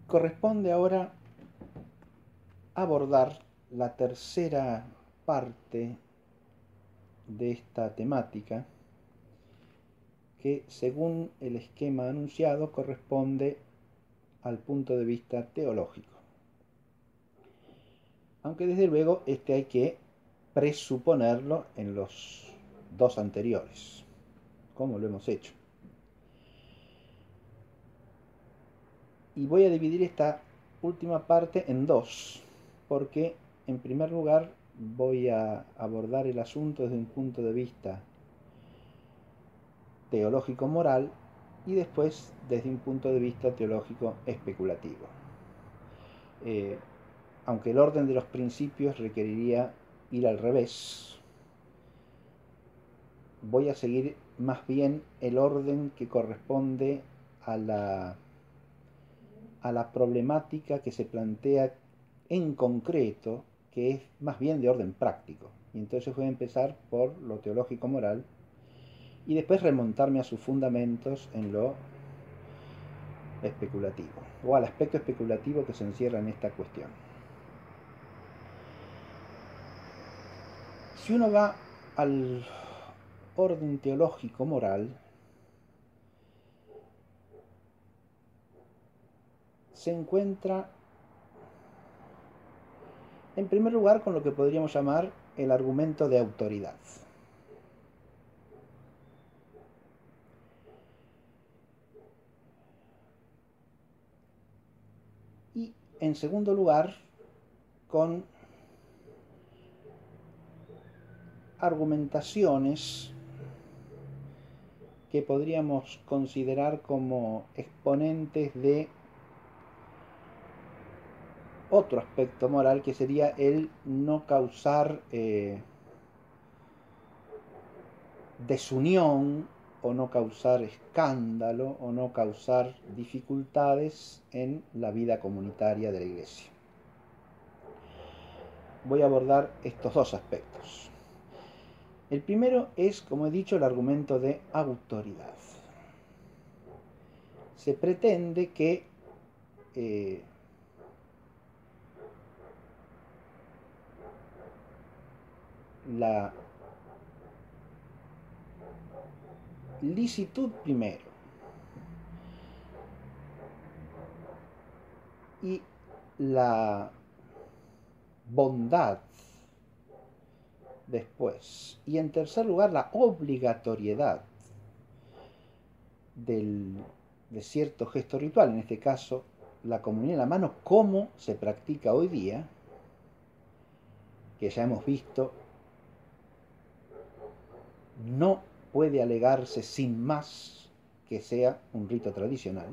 Corresponde ahora abordar la tercera parte de esta temática que, según el esquema anunciado, corresponde al punto de vista teológico. Aunque desde luego este hay que presuponerlo en los dos anteriores, como lo hemos hecho. Y voy a dividir esta última parte en dos, porque en primer lugar voy a abordar el asunto desde un punto de vista teológico-moral y después desde un punto de vista teológico especulativo. Aunque el orden de los principios requeriría ir al revés, voy a seguir más bien el orden que corresponde a la problemática que se plantea en concreto, que es más bien de orden práctico. Y entonces voy a empezar por lo teológico-moral y después remontarme a sus fundamentos en lo especulativo, o al aspecto especulativo que se encierra en esta cuestión. Si uno va al orden teológico-moral, se encuentra en primer lugar con lo que podríamos llamar el argumento de autoridad. Y en segundo lugar con argumentaciones que podríamos considerar como exponentes de otro aspecto moral, que sería el no causar desunión, o no causar escándalo, o no causar dificultades en la vida comunitaria de la Iglesia. Voy a abordar estos dos aspectos. El primero es, como he dicho, el argumento de autoridad. Se pretende que la licitud primero y la bondad después, y en tercer lugar la obligatoriedad de cierto gesto ritual, en este caso la comunión en la mano, como se practica hoy día, que ya hemos visto no puede alegarse sin más que sea un rito tradicional,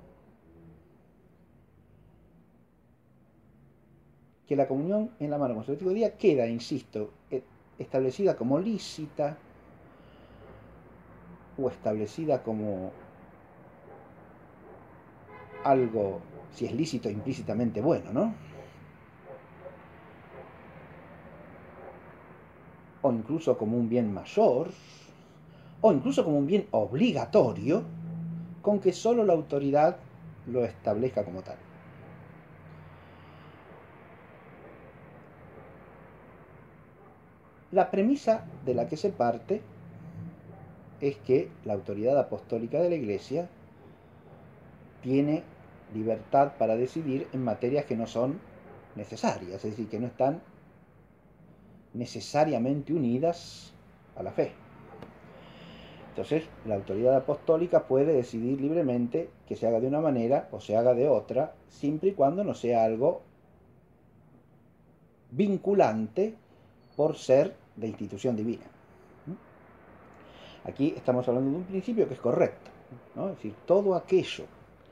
que la comunión en la mano con su día queda, insisto, establecida como lícita o establecida como algo, si es lícito, implícitamente bueno, ¿no? O incluso como un bien mayor, o incluso como un bien obligatorio, con que solo la autoridad lo establezca como tal. La premisa de la que se parte es que la autoridad apostólica de la Iglesia tiene libertad para decidir en materias que no son necesarias, es decir, que no están necesariamente unidas a la fe. Entonces, la autoridad apostólica puede decidir libremente que se haga de una manera o se haga de otra, siempre y cuando no sea algo vinculante por ser de institución divina. Aquí estamos hablando de un principio que es correcto, ¿no? Es decir, todo aquello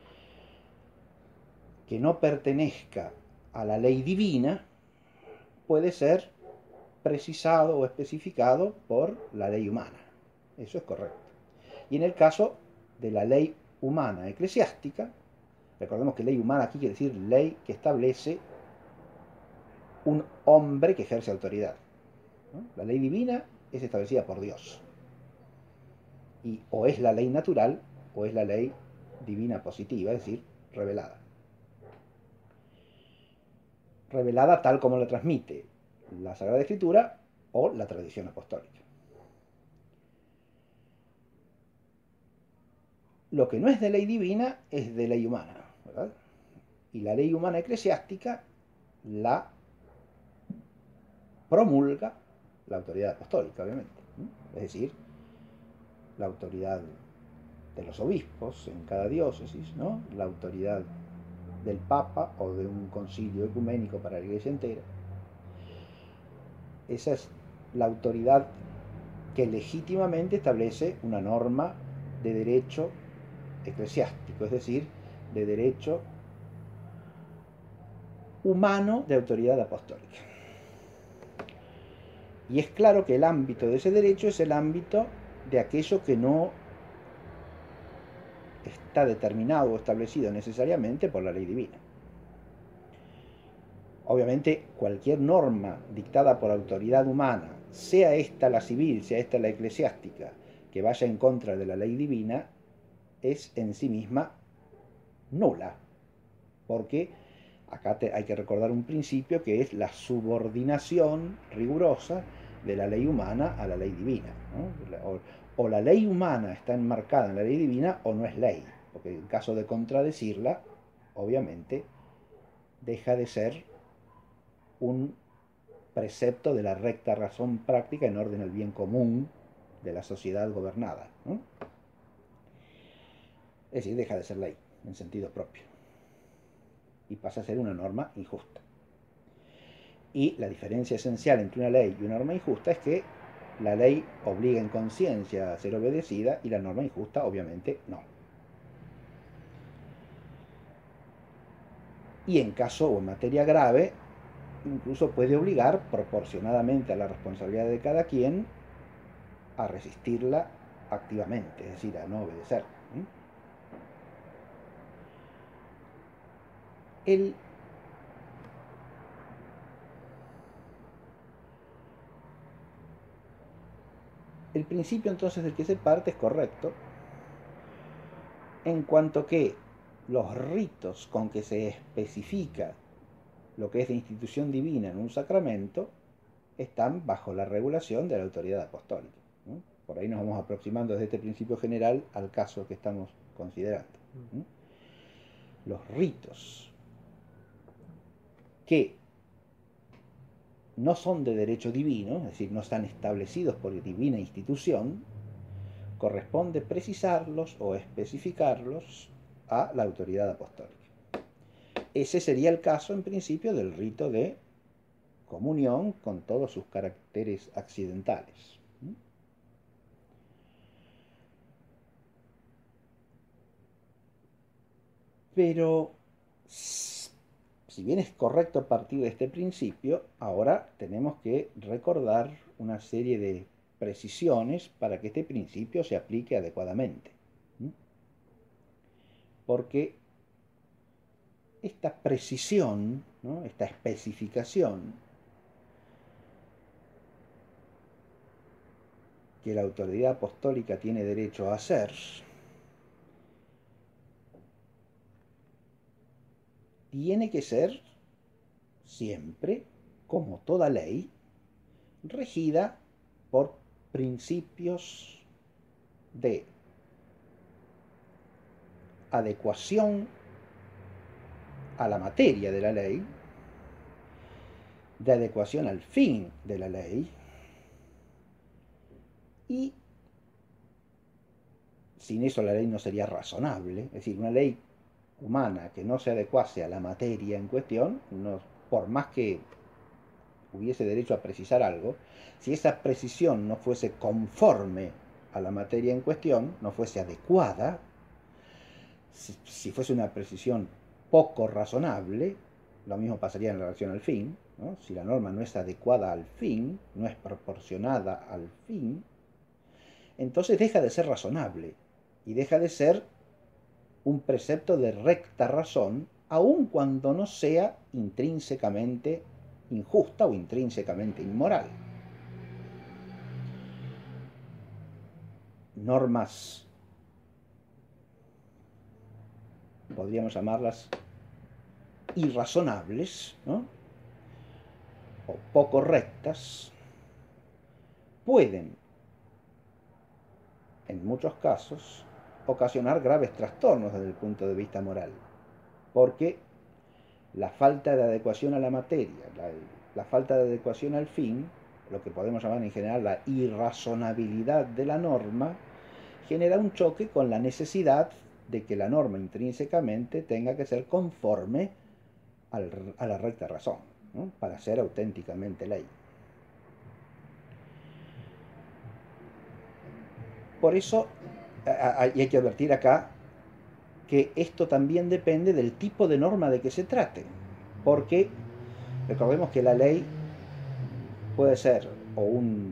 que no pertenezca a la ley divina puede ser precisado o especificado por la ley humana. Eso es correcto. Y en el caso de la ley humana eclesiástica, recordemos que ley humana aquí quiere decir ley que establece un hombre que ejerce autoridad, ¿no? La ley divina es establecida por Dios. Y o es la ley natural o es la ley divina positiva, es decir, revelada. revelada tal como la transmite la Sagrada Escritura o la tradición apostólica. Lo que no es de ley divina es de ley humana, ¿verdad? Y la ley humana eclesiástica la promulga la autoridad apostólica, obviamente. Es decir, la autoridad de los obispos en cada diócesis, ¿no? La autoridad del Papa o de un concilio ecuménico para la Iglesia entera. Esa es la autoridad que legítimamente establece una norma de derecho eclesiástico, es decir, de derecho humano de autoridad apostólica. Y es claro que el ámbito de ese derecho es el ámbito de aquello que no está determinado o establecido necesariamente por la ley divina. Obviamente, cualquier norma dictada por autoridad humana, sea esta la civil, sea esta la eclesiástica, que vaya en contra de la ley divina, es en sí misma nula, porque acá hay que recordar un principio que es la subordinación rigurosa de la ley humana a la ley divina, ¿no? O la ley humana está enmarcada en la ley divina o no es ley, porque en caso de contradecirla, obviamente deja de ser un precepto de la recta razón práctica en orden al bien común de la sociedad gobernada, ¿no? Es decir, deja de ser ley en sentido propio y pasa a ser una norma injusta. Y la diferencia esencial entre una ley y una norma injusta es que la ley obliga en conciencia a ser obedecida y la norma injusta obviamente no. Y en caso o en materia grave, incluso puede obligar, proporcionadamente a la responsabilidad de cada quien, a resistirla activamente, es decir, a no obedecer. El principio entonces del que se parte es correcto, en cuanto que los ritos con que se especifica lo que es de institución divina en un sacramento están bajo la regulación de la autoridad apostólica, ¿no? Por ahí nos vamos aproximando desde este principio general al caso que estamos considerando, ¿no? Los ritos que no son de derecho divino, es decir, no están establecidos por divina institución, corresponde precisarlos o especificarlos a la autoridad apostólica. Ese sería el caso, en principio, del rito de comunión con todos sus caracteres accidentales. Pero, si bien es correcto partir de este principio, ahora tenemos que recordar una serie de precisiones para que este principio se aplique adecuadamente. Porque esta precisión, ¿no? Esta especificación que la autoridad apostólica tiene derecho a hacer, tiene que ser siempre, como toda ley, regida por principios de adecuación a la materia de la ley, de adecuación al fin de la ley, y sin eso la ley no sería razonable. Es decir, una ley humana que no se adecuase a la materia en cuestión, no, por más que hubiese derecho a precisar algo, si esa precisión no fuese conforme a la materia en cuestión, no fuese adecuada, si fuese una precisión poco razonable, lo mismo pasaría en relación al fin, ¿no? Si la norma no es adecuada al fin, no es proporcionada al fin, entonces deja de ser razonable y deja de ser un precepto de recta razón, aun cuando no sea intrínsecamente injusta o intrínsecamente inmoral. Normas, podríamos llamarlas irrazonables, ¿no? o poco rectas pueden, en muchos casos, ocasionar graves trastornos desde el punto de vista moral, porque la falta de adecuación a la materia, la falta de adecuación al fin, lo que podemos llamar en general la irrazonabilidad de la norma, genera un choque con la necesidad de que la norma intrínsecamente tenga que ser conforme a la recta razón, ¿no?, para ser auténticamente ley. Por eso, y hay que advertir acá que esto también depende del tipo de norma de que se trate, porque recordemos que la ley puede ser o un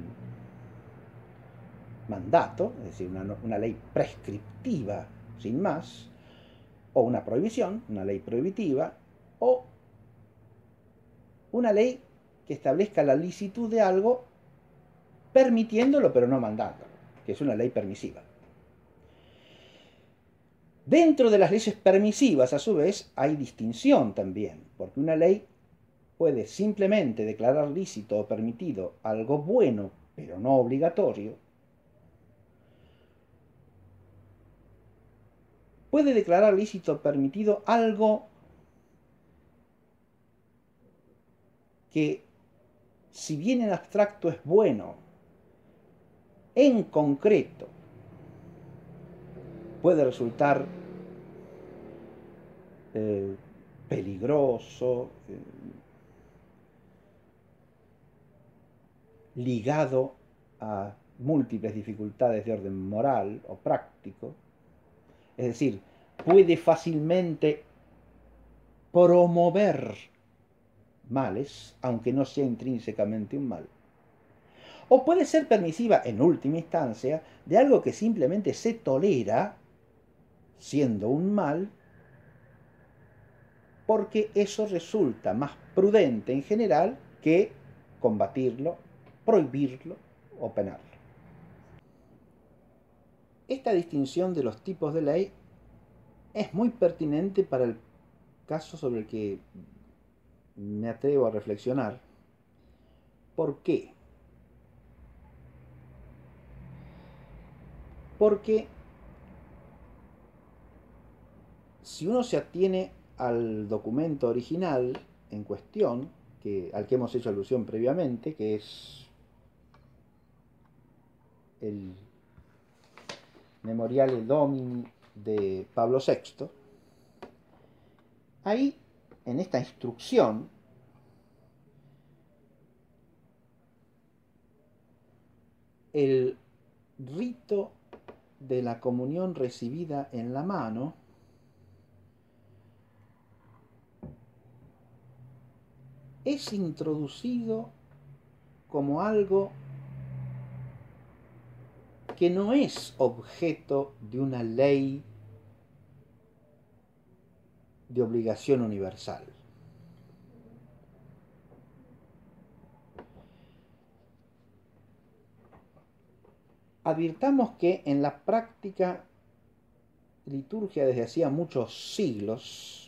mandato, es decir, una ley prescriptiva sin más, o una prohibición, una ley prohibitiva, o una ley que establezca la licitud de algo permitiéndolo pero no mandándolo, que es una ley permisiva. Dentro de las leyes permisivas, a su vez, hay distinción también, porque una ley puede simplemente declarar lícito o permitido algo bueno, pero no obligatorio. Puede declarar lícito o permitido algo que, si bien en abstracto es bueno, en concreto puede resultar peligroso, ligado a múltiples dificultades de orden moral o práctico. Es decir, puede fácilmente promover males, aunque no sea intrínsecamente un mal. O puede ser permisiva, en última instancia, de algo que simplemente se tolera, siendo un mal, porque eso resulta más prudente en general que combatirlo, prohibirlo o penarlo. Esta distinción de los tipos de ley es muy pertinente para el caso sobre el que me atrevo a reflexionar. ¿Por qué? Porque si uno se atiene al documento original en cuestión, al que hemos hecho alusión previamente, que es el Memoriale Domini de Pablo VI, ahí, en esta instrucción, el rito de la comunión recibida en la mano es introducido como algo que no es objeto de una ley de obligación universal. Advirtamos que en la práctica liturgia desde hacía muchos siglos,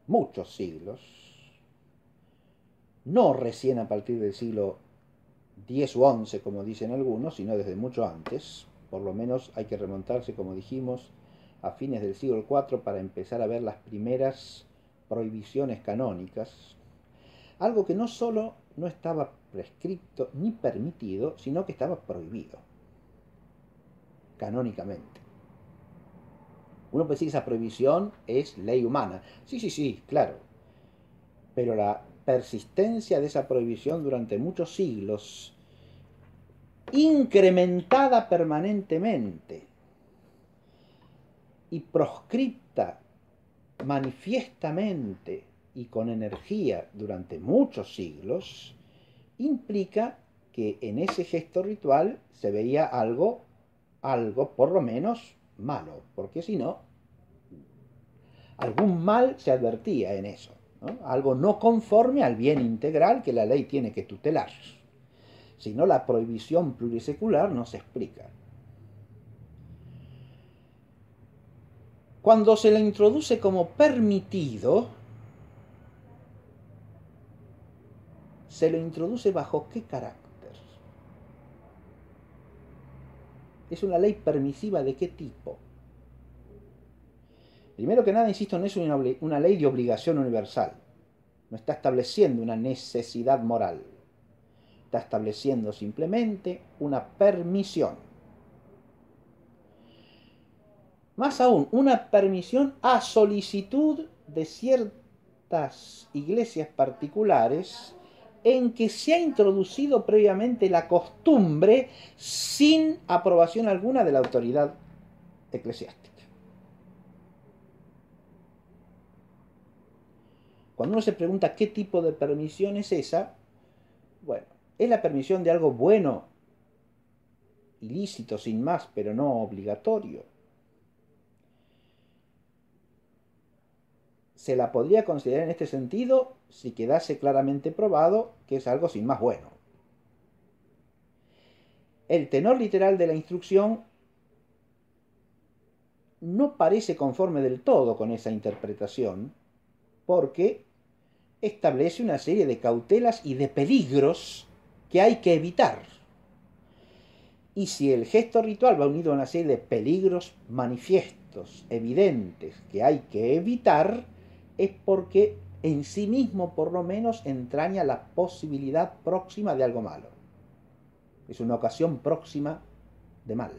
no recién a partir del siglo X u XI, como dicen algunos, sino desde mucho antes, por lo menos hay que remontarse, como dijimos, a fines del siglo IV para empezar a ver las primeras prohibiciones canónicas, algo que no solo no estaba prescrito ni permitido, sino que estaba prohibido, canónicamente. Uno puede decir que esa prohibición es ley humana. Sí, claro. Pero la persistencia de esa prohibición durante muchos siglos, incrementada permanentemente y proscripta manifiestamente y con energía durante muchos siglos, implica que en ese gesto ritual se veía algo por lo menos malo, porque si no, algún mal se advertía en eso, ¿no? Algo no conforme al bien integral que la ley tiene que tutelar. Si no, la prohibición plurisecular no se explica. Cuando se le introduce como permitido, se lo introduce bajo qué carácter. Es una ley permisiva de qué tipo. Primero que nada, insisto, no es una ley de obligación universal. No está estableciendo una necesidad moral. Está estableciendo simplemente una permisión. Más aún, una permisión a solicitud de ciertas iglesias particulares en que se ha introducido previamente la costumbre sin aprobación alguna de la autoridad eclesiástica. Cuando uno se pregunta qué tipo de permisión es esa, bueno, es la permisión de algo bueno, ilícito sin más, pero no obligatorio. Se la podría considerar en este sentido si quedase claramente probado que es algo sin más bueno. El tenor literal de la instrucción no parece conforme del todo con esa interpretación, porque establece una serie de cautelas y de peligros que hay que evitar. Y si el gesto ritual va unido a una serie de peligros manifiestos, evidentes, que hay que evitar, es porque en sí mismo por lo menos entraña la posibilidad próxima de algo malo. Es una ocasión próxima de mal.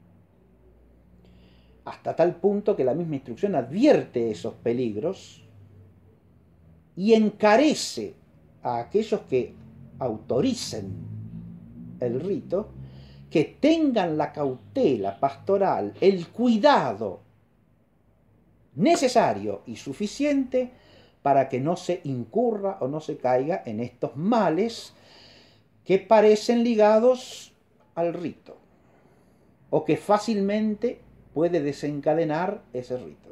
Hasta tal punto que la misma instrucción advierte esos peligros y encarece a aquellos que autoricen el rito que tengan la cautela pastoral, el cuidado necesario y suficiente para que no se incurra o no se caiga en estos males que parecen ligados al rito o que fácilmente puede desencadenar ese rito.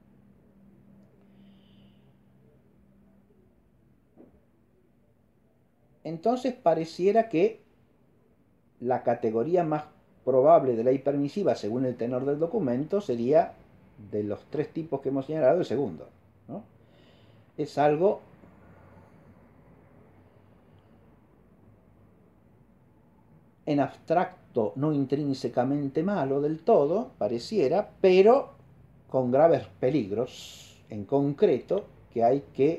Entonces pareciera que la categoría más probable de ley permisiva, según el tenor del documento, sería, de los tres tipos que hemos señalado, el segundo, ¿no? Es algo en abstracto, no intrínsecamente malo del todo, pareciera, pero con graves peligros en concreto que hay que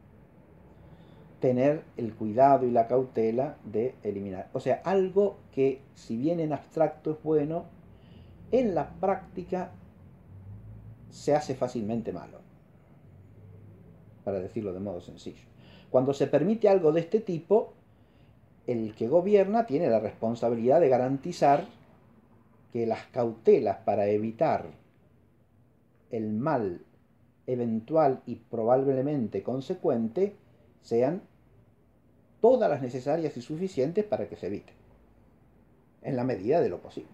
tener el cuidado y la cautela de eliminar. O sea, algo que, si bien en abstracto es bueno, en la práctica se hace fácilmente malo, para decirlo de modo sencillo. Cuando se permite algo de este tipo, el que gobierna tiene la responsabilidad de garantizar que las cautelas para evitar el mal eventual y probablemente consecuente sean todas las necesarias y suficientes para que se evite, en la medida de lo posible.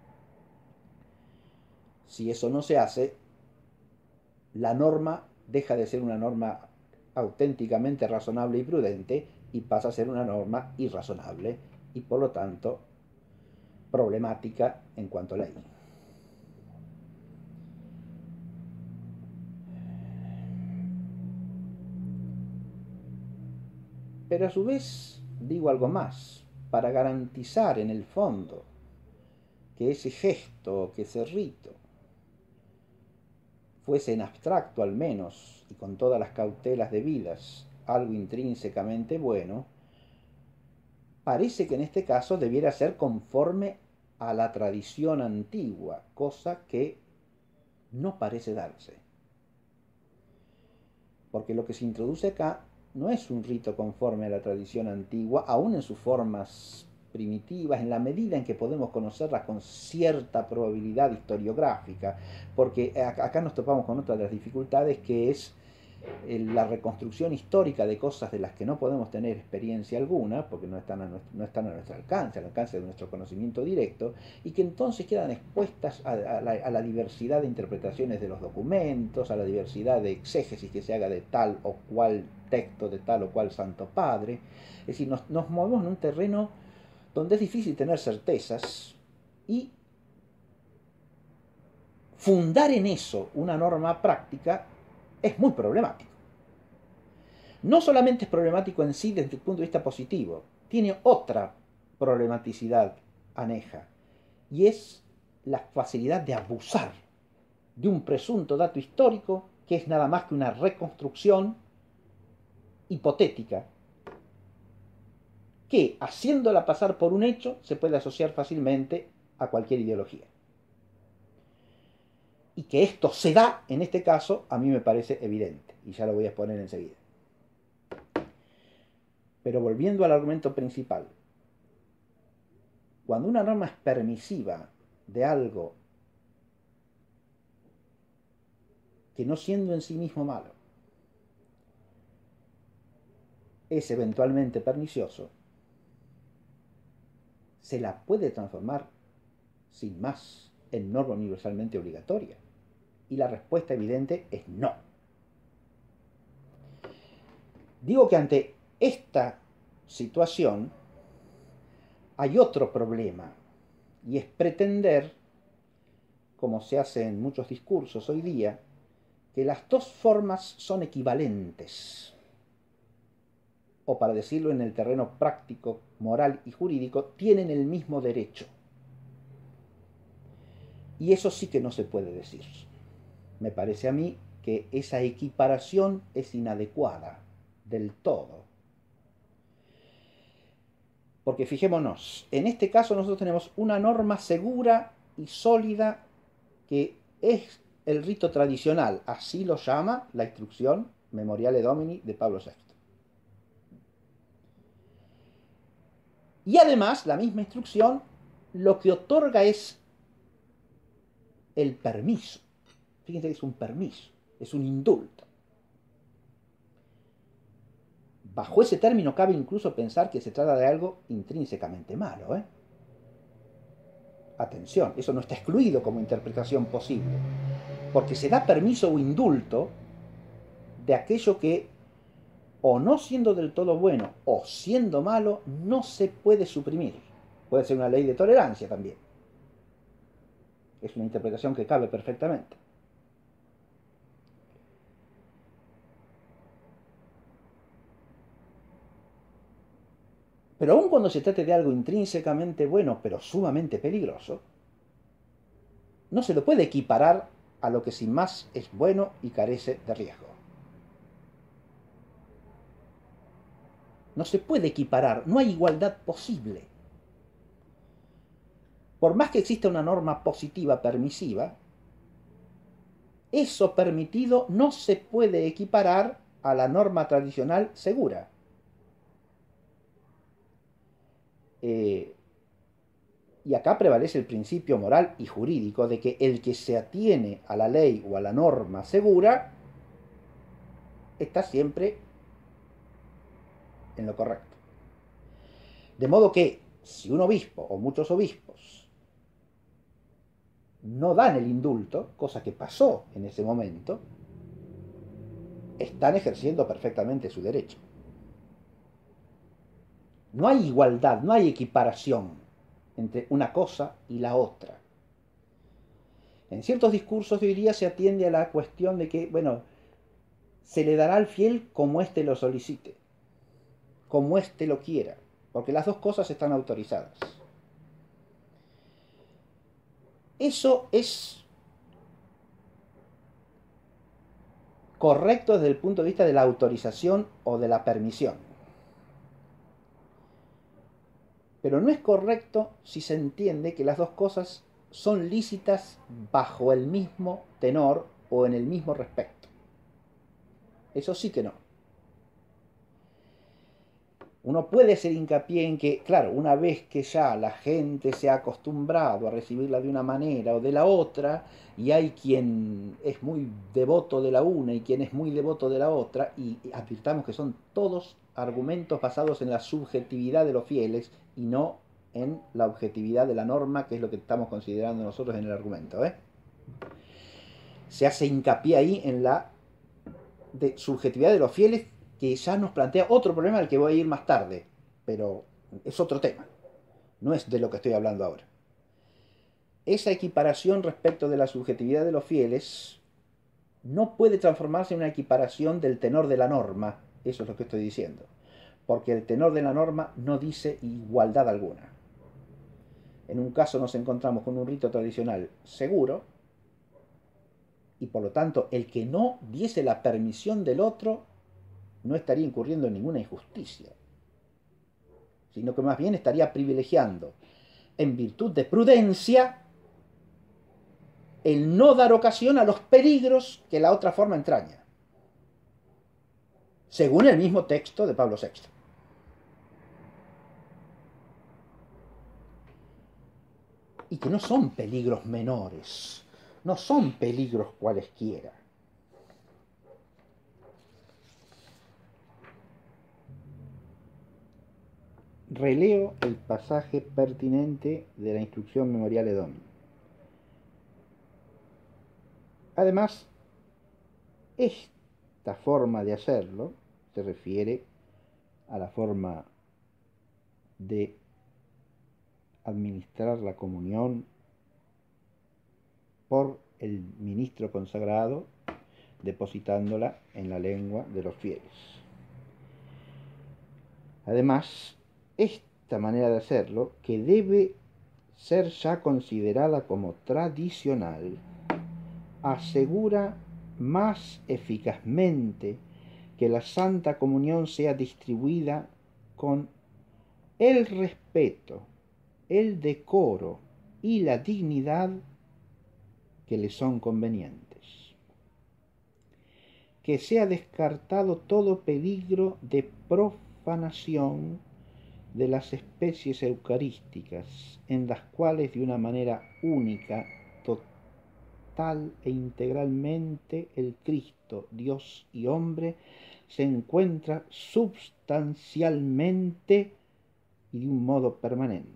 Si eso no se hace, la norma deja de ser una norma auténticamente razonable y prudente y pasa a ser una norma irrazonable y por lo tanto problemática en cuanto a ley. Pero a su vez digo algo más, para garantizar en el fondo que ese gesto, que ese rito, fuese en abstracto al menos, y con todas las cautelas debidas, algo intrínsecamente bueno, parece que en este caso debiera ser conforme a la tradición antigua, cosa que no parece darse. Porque lo que se introduce acá no es un rito conforme a la tradición antigua, aún en sus formas primitivas, en la medida en que podemos conocerlas con cierta probabilidad historiográfica, porque acá nos topamos con otra de las dificultades, que es la reconstrucción histórica de cosas de las que no podemos tener experiencia alguna, porque no están a nuestro alcance, al alcance de nuestro conocimiento directo, y que entonces quedan expuestas a la diversidad de interpretaciones de los documentos, a la diversidad de exégesis que se haga de tal o cual texto, de tal o cual santo padre. Es decir, nos movemos en un terreno donde es difícil tener certezas y fundar en eso una norma práctica es muy problemático. No solamente es problemático en sí desde el punto de vista positivo, tiene otra problematicidad aneja, y es la facilidad de abusar de un presunto dato histórico que es nada más que una reconstrucción hipotética, que, haciéndola pasar por un hecho, se puede asociar fácilmente a cualquier ideología. Y que esto se da, en este caso, a mí me parece evidente, y ya lo voy a exponer enseguida. Pero volviendo al argumento principal, cuando una norma es permisiva de algo que, no siendo en sí mismo malo, es eventualmente pernicioso, se la puede transformar sin más en norma universalmente obligatoria. Y la respuesta evidente es no. Digo que ante esta situación hay otro problema, y es pretender, como se hace en muchos discursos hoy día, que las dos formas son equivalentes, o para decirlo en el terreno práctico, moral y jurídico, tienen el mismo derecho. Y eso sí que no se puede decir. Me parece a mí que esa equiparación es inadecuada del todo. Porque fijémonos, en este caso nosotros tenemos una norma segura y sólida que es el rito tradicional, así lo llama la instrucción Memoriale Domini de Pablo VI. Y además, la misma instrucción lo que otorga es el permiso. Fíjense que es un permiso, es un indulto. Bajo ese término cabe incluso pensar que se trata de algo intrínsecamente malo, ¿eh? Atención, eso no está excluido como interpretación posible, porque se da permiso o indulto de aquello que, o no siendo del todo bueno o siendo malo, no se puede suprimir. Puede ser una ley de tolerancia también. Es una interpretación que cabe perfectamente. Pero aun cuando se trate de algo intrínsecamente bueno, pero sumamente peligroso, no se lo puede equiparar a lo que sin más es bueno y carece de riesgo. No se puede equiparar, no hay igualdad posible. Por más que exista una norma positiva permisiva, eso permitido no se puede equiparar a la norma tradicional segura. Y acá prevalece el principio moral y jurídico de que el que se atiene a la ley o a la norma segura está siempre en lo correcto. De modo que si un obispo o muchos obispos no dan el indulto, cosa que pasó en ese momento, están ejerciendo perfectamente su derecho. No hay igualdad, no hay equiparación entre una cosa y la otra. En ciertos discursos de hoy día se atiende a la cuestión de que, bueno, se le dará al fiel como éste lo solicite, como éste lo quiera, porque las dos cosas están autorizadas. Eso es correcto desde el punto de vista de la autorización o de la permisión. Pero no es correcto si se entiende que las dos cosas son lícitas bajo el mismo tenor o en el mismo respecto. Eso sí que no. Uno puede hacer hincapié en que, claro, una vez que ya la gente se ha acostumbrado a recibirla de una manera o de la otra, y hay quien es muy devoto de la una y quien es muy devoto de la otra, y advirtamos que son todos argumentos basados en la subjetividad de los fieles y no en la objetividad de la norma, que es lo que estamos considerando nosotros en el argumento, ¿eh? Se hace hincapié ahí en la subjetividad de los fieles, que ya nos plantea otro problema al que voy a ir más tarde, pero es otro tema, no es de lo que estoy hablando ahora. Esa equiparación respecto de la subjetividad de los fieles no puede transformarse en una equiparación del tenor de la norma, Eso es lo que estoy diciendo. Porque el tenor de la norma no dice igualdad alguna. En un caso nos encontramos con un rito tradicional seguro, y por lo tanto el que no diese la permisión del otro no estaría incurriendo en ninguna injusticia, sino que más bien estaría privilegiando, en virtud de prudencia, el no dar ocasión a los peligros que la otra forma entraña, según el mismo texto de Pablo VI. Y que no son peligros menores, no son peligros cualesquiera. Releo el pasaje pertinente de la instrucción Memoriale Domini. Además, esta forma de hacerlo se refiere a la forma de administrar la comunión por el ministro consagrado, depositándola en la lengua de los fieles. Además, esta manera de hacerlo, que debe ser ya considerada como tradicional, asegura más eficazmente que la Santa Comunión sea distribuida con el respeto, el decoro y la dignidad que le son convenientes. Que sea descartado todo peligro de profanación de las especies eucarísticas, en las cuales de una manera única, total e integralmente el Cristo, Dios y hombre, se encuentra substancialmente y de un modo permanente.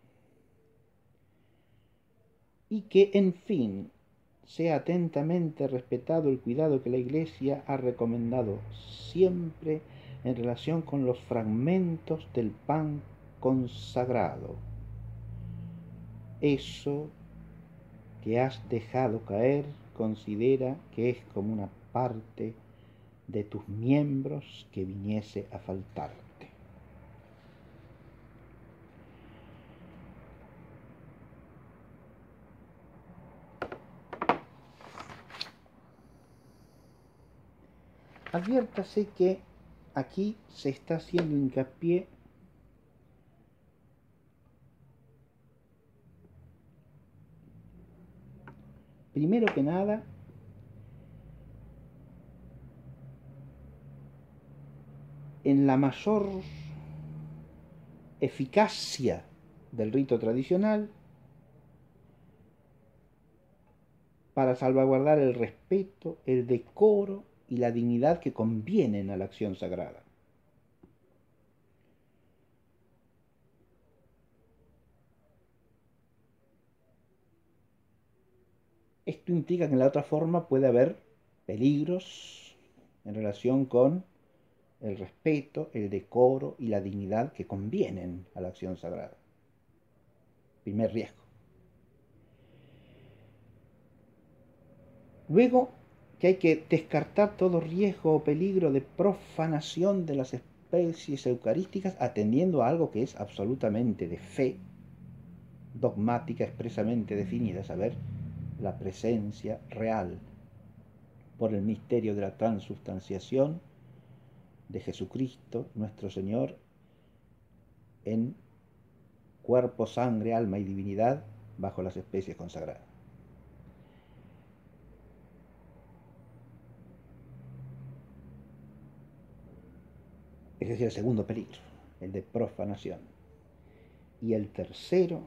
Y que, en fin, sea atentamente respetado el cuidado que la Iglesia ha recomendado siempre en relación con los fragmentos del pan consagrado. Eso que has dejado caer, considera que es como una parte de tus miembros que viniese a faltarte. Adviértase que aquí se está haciendo hincapié primero que nada en la mayor eficacia del rito tradicional para salvaguardar el respeto, el decoro y la dignidad que convienen a la acción sagrada. Esto implica que en la otra forma puede haber peligros en relación con el respeto, el decoro y la dignidad que convienen a la acción sagrada. Primer riesgo. Luego, que hay que descartar todo riesgo o peligro de profanación de las especies eucarísticas, atendiendo a algo que es absolutamente de fe dogmática expresamente definida, a saber, la presencia real por el misterio de la transubstanciación de Jesucristo, nuestro Señor, en cuerpo, sangre, alma y divinidad bajo las especies consagradas. Ese es el segundo peligro, el de profanación. Y el tercero,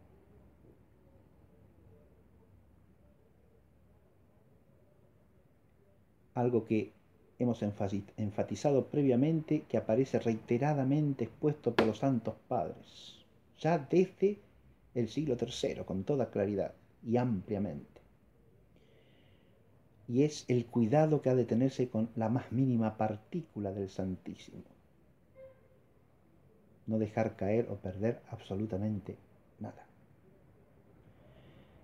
algo que hemos enfatizado previamente, que aparece reiteradamente expuesto por los santos padres, ya desde el siglo III, con toda claridad y ampliamente. Y es el cuidado que ha de tenerse con la más mínima partícula del Santísimo. No dejar caer o perder absolutamente nada.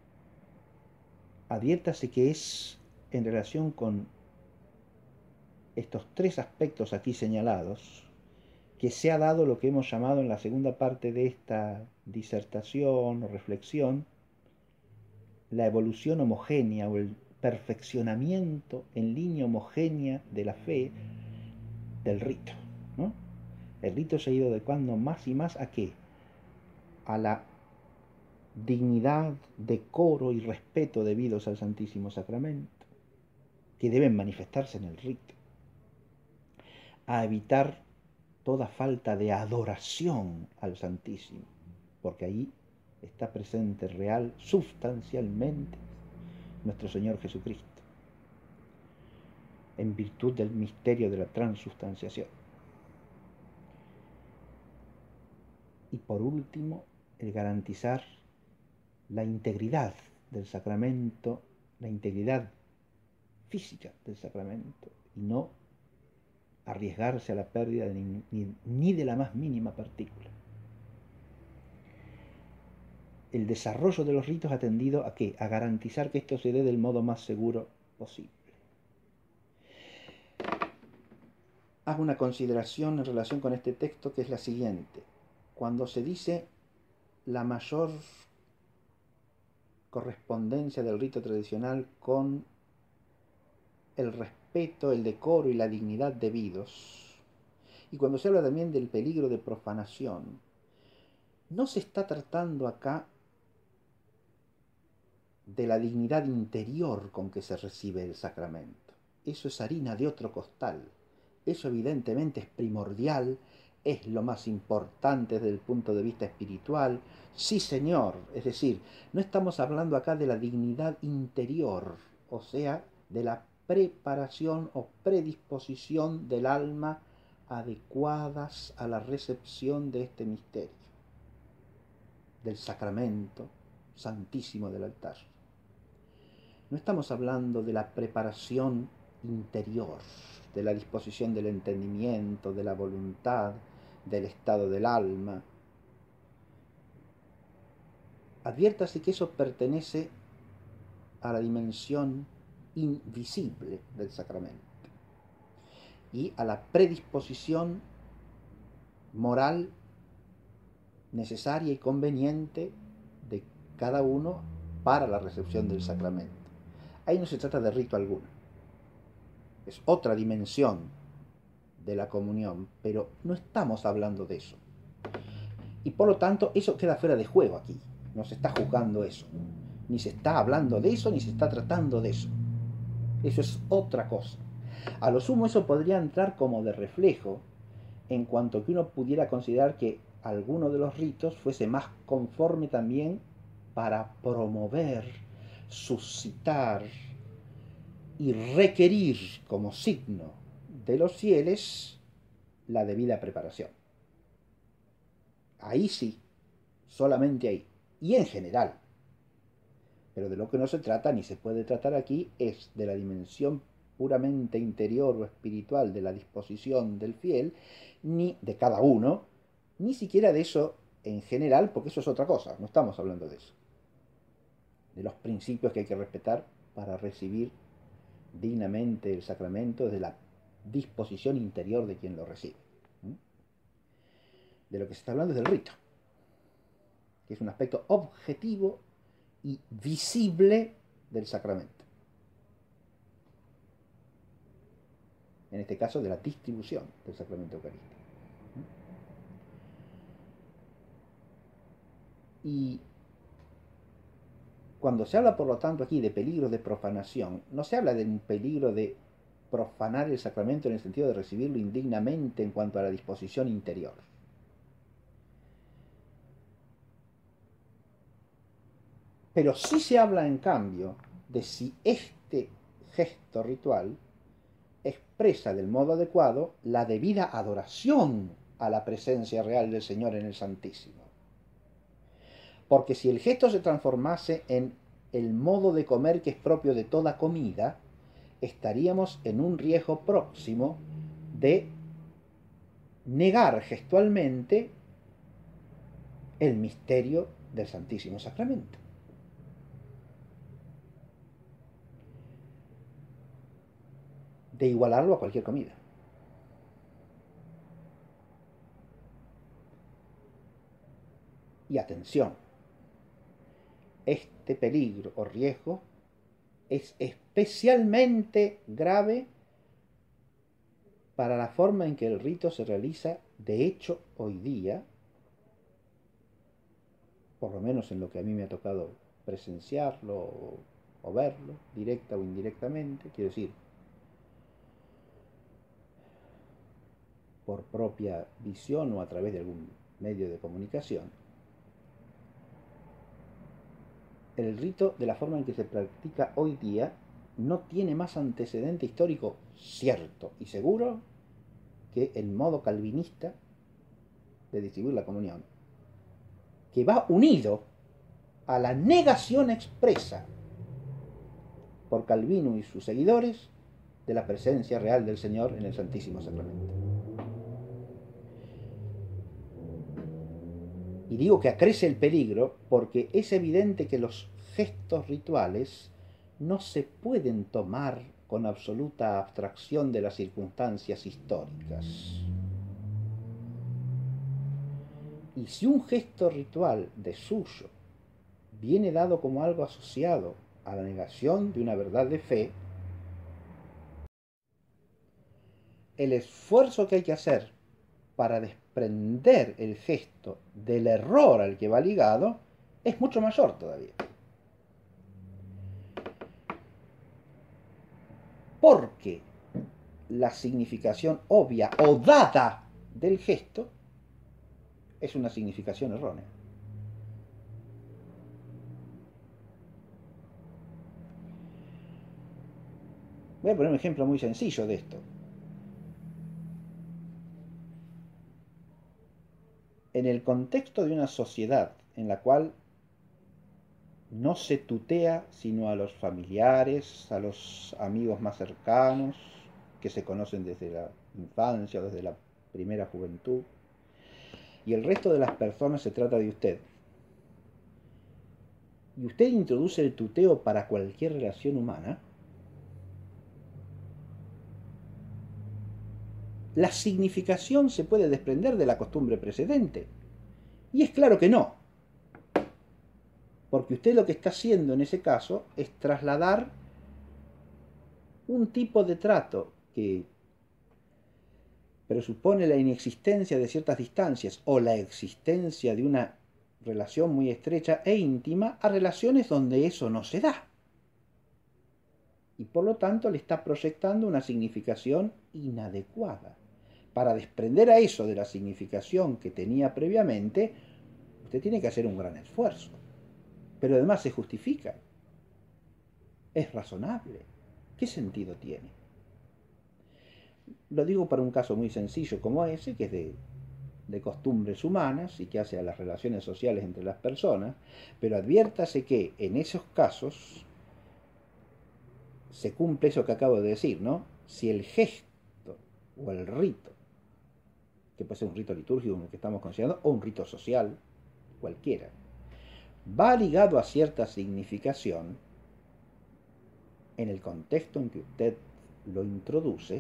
Adviértase que es en relación con estos tres aspectos aquí señalados, que se ha dado lo que hemos llamado en la segunda parte de esta disertación o reflexión, la evolución homogénea o el perfeccionamiento en línea homogénea de la fe del rito, ¿no? El rito se ha ido adecuando más y más ¿a qué? A la dignidad, decoro y respeto debidos al Santísimo Sacramento, que deben manifestarse en el rito, a evitar toda falta de adoración al Santísimo, porque ahí está presente real, sustancialmente, nuestro Señor Jesucristo, en virtud del misterio de la transustanciación. Y por último, el garantizar la integridad del sacramento, la integridad física del sacramento, y no arriesgarse a la pérdida ni de la más mínima partícula. El desarrollo de los ritos ha tendido ¿a qué? A garantizar que esto se dé del modo más seguro posible. Hago una consideración en relación con este texto, que es la siguiente. Cuando se dice la mayor correspondencia del rito tradicional con el respeto, el decoro y la dignidad debidos, y cuando se habla también del peligro de profanación, no se está tratando acá de la dignidad interior con que se recibe el sacramento. Eso es harina de otro costal. Eso evidentemente es primordial, es lo más importante desde el punto de vista espiritual. Sí, señor. Es decir, no estamos hablando acá de la dignidad interior, o sea, de la preparación o predisposición del alma adecuadas a la recepción de este misterio, del sacramento santísimo del altar. No estamos hablando de la preparación interior, de la disposición del entendimiento, de la voluntad, del estado del alma. Adviértase que eso pertenece a la dimensión invisible del sacramento y a la predisposición moral necesaria y conveniente de cada uno para la recepción del sacramento. Ahí no se trata de rito alguno. Es otra dimensión de la comunión, pero no estamos hablando de eso. Y por lo tanto, eso queda fuera de juego aquí. No se está juzgando eso. Ni se está hablando de eso, ni se está tratando de eso. Eso es otra cosa. A lo sumo eso podría entrar como de reflejo, en cuanto que uno pudiera considerar que alguno de los ritos fuese más conforme también para promover, suscitar y requerir como signo de los fieles la debida preparación. Ahí sí, solamente ahí, y en general. Pero de lo que no se trata, ni se puede tratar aquí, es de la dimensión puramente interior o espiritual de la disposición del fiel, ni de cada uno, ni siquiera de eso en general, porque eso es otra cosa, no estamos hablando de eso. De los principios que hay que respetar para recibir dignamente el sacramento desde la disposición interior de quien lo recibe. De lo que se está hablando es del rito, que es un aspecto objetivo y visible del sacramento. En este caso, de la distribución del sacramento eucarístico. Y cuando se habla, por lo tanto, aquí de peligro de profanación, no se habla de un peligro de profanar el sacramento en el sentido de recibirlo indignamente en cuanto a la disposición interior. Pero sí se habla, en cambio, de si este gesto ritual expresa del modo adecuado la debida adoración a la presencia real del Señor en el Santísimo. Porque si el gesto se transformase en el modo de comer que es propio de toda comida, estaríamos en un riesgo próximo de negar gestualmente el misterio del Santísimo Sacramento. de igualarlo a cualquier comida. Y atención, este peligro o riesgo es especialmente grave para la forma en que el rito se realiza de hecho hoy día, por lo menos en lo que a mí me ha tocado presenciarlo o verlo, directa o indirectamente, quiero decir, por propia visión o a través de algún medio de comunicación. El rito, de la forma en que se practica hoy día, no tiene más antecedente histórico cierto y seguro que el modo calvinista de distribuir la comunión, que va unido a la negación expresa por Calvino y sus seguidores de la presencia real del Señor en el Santísimo Sacramento. Y digo que acrece el peligro porque es evidente que los gestos rituales no se pueden tomar con absoluta abstracción de las circunstancias históricas. Y si un gesto ritual de suyo viene dado como algo asociado a la negación de una verdad de fe, el esfuerzo que hay que hacer para desprender el gesto del error al que va ligado es mucho mayor todavía. Porque la significación obvia o dada del gesto es una significación errónea. Voy a poner un ejemplo muy sencillo de esto. En el contexto de una sociedad en la cual no se tutea sino a los familiares, a los amigos más cercanos, que se conocen desde la infancia o desde la primera juventud, y el resto de las personas se trata de usted, y usted introduce el tuteo para cualquier relación humana, la significación se puede desprender de la costumbre precedente. Y es claro que no. Porque usted lo que está haciendo en ese caso es trasladar un tipo de trato que presupone la inexistencia de ciertas distancias o la existencia de una relación muy estrecha e íntima a relaciones donde eso no se da. Y por lo tanto le está proyectando una significación inadecuada. Para desprender a eso de la significación que tenía previamente, usted tiene que hacer un gran esfuerzo. Pero además se justifica. Es razonable. ¿Qué sentido tiene? Lo digo para un caso muy sencillo como ese, que es de costumbres humanas y que hace a las relaciones sociales entre las personas, pero adviértase que en esos casos se cumple eso que acabo de decir, ¿no? Si el gesto o el rito, que puede ser un rito litúrgico como el que estamos considerando, o un rito social, cualquiera, va ligado a cierta significación, en el contexto en que usted lo introduce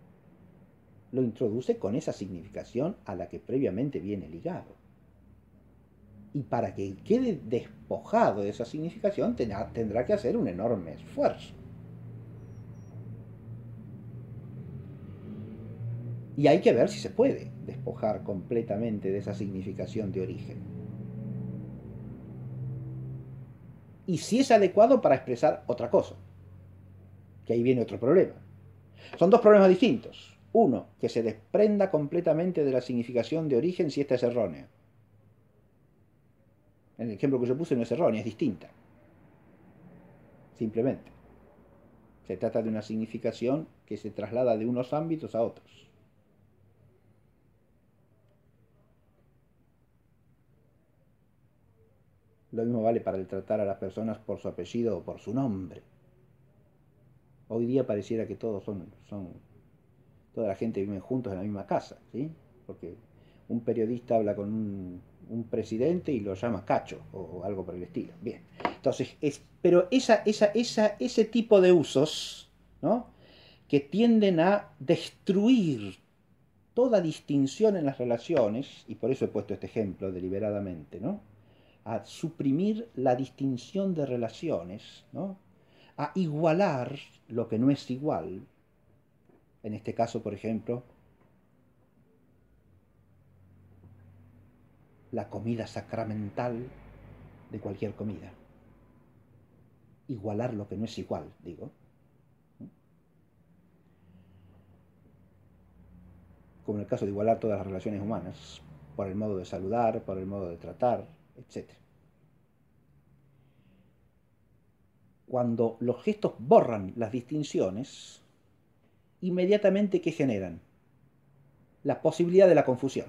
con esa significación a la que previamente viene ligado. Y para que quede despojado de esa significación tendrá que hacer un enorme esfuerzo. Y hay que ver si se puede despojar completamente de esa significación de origen. Y si es adecuado para expresar otra cosa. Que ahí viene otro problema. Son dos problemas distintos. Uno, que se desprenda completamente de la significación de origen si esta es errónea. En el ejemplo que yo puse no es errónea, es distinta. Simplemente. Se trata de una significación que se traslada de unos ámbitos a otros. Lo mismo vale para el tratar a las personas por su apellido o por su nombre. Hoy día pareciera que todos toda la gente vive juntos en la misma casa, ¿sí? Porque un periodista habla con un presidente y lo llama Cacho o algo por el estilo. Bien. Entonces, pero ese tipo de usos, ¿no? que tienden a destruir toda distinción en las relaciones, y por eso he puesto este ejemplo deliberadamente, ¿no? A suprimir la distinción de relaciones, ¿no? A igualar lo que no es igual. En este caso, por ejemplo, la comida sacramental de cualquier comida. Igualar lo que no es igual, digo. Como en el caso de igualar todas las relaciones humanas, por el modo de saludar, por el modo de tratar, etc. Cuando los gestos borran las distinciones, inmediatamente ¿qué generan? La posibilidad de la confusión.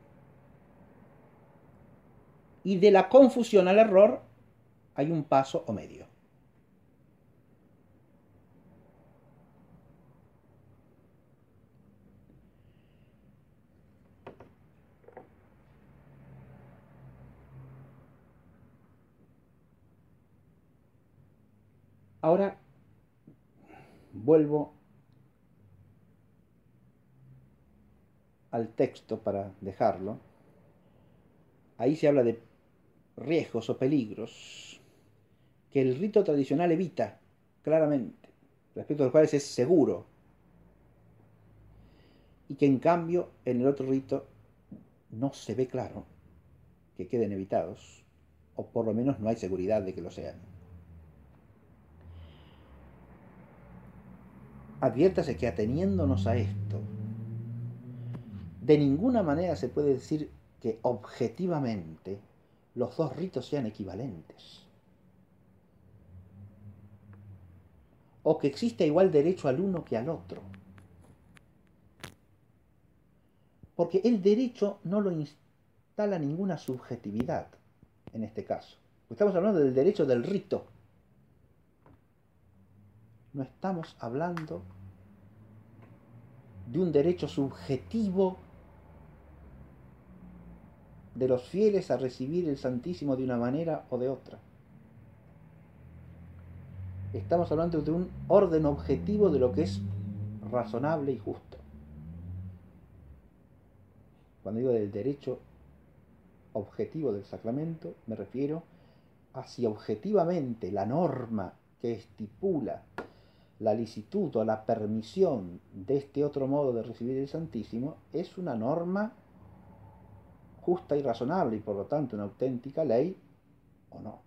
Y de la confusión al error hay un paso o medio. Ahora vuelvo al texto para dejarlo. Ahí se habla de riesgos o peligros que el rito tradicional evita claramente, respecto a los cuales es seguro, y que en cambio en el otro rito no se ve claro que queden evitados, o por lo menos no hay seguridad de que lo sean. Adviértase que ateniéndonos a esto, de ninguna manera se puede decir que objetivamente los dos ritos sean equivalentes, o que exista igual derecho al uno que al otro, porque el derecho no lo instala ninguna subjetividad en este caso. Estamos hablando del derecho del rito, no estamos hablando de un derecho subjetivo de los fieles a recibir el Santísimo de una manera o de otra. Estamos hablando de un orden objetivo de lo que es razonable y justo. Cuando digo del derecho objetivo del sacramento, me refiero a si objetivamente la norma que estipula la licitud o la permisión de este otro modo de recibir el Santísimo es una norma justa y razonable y por lo tanto una auténtica ley o no.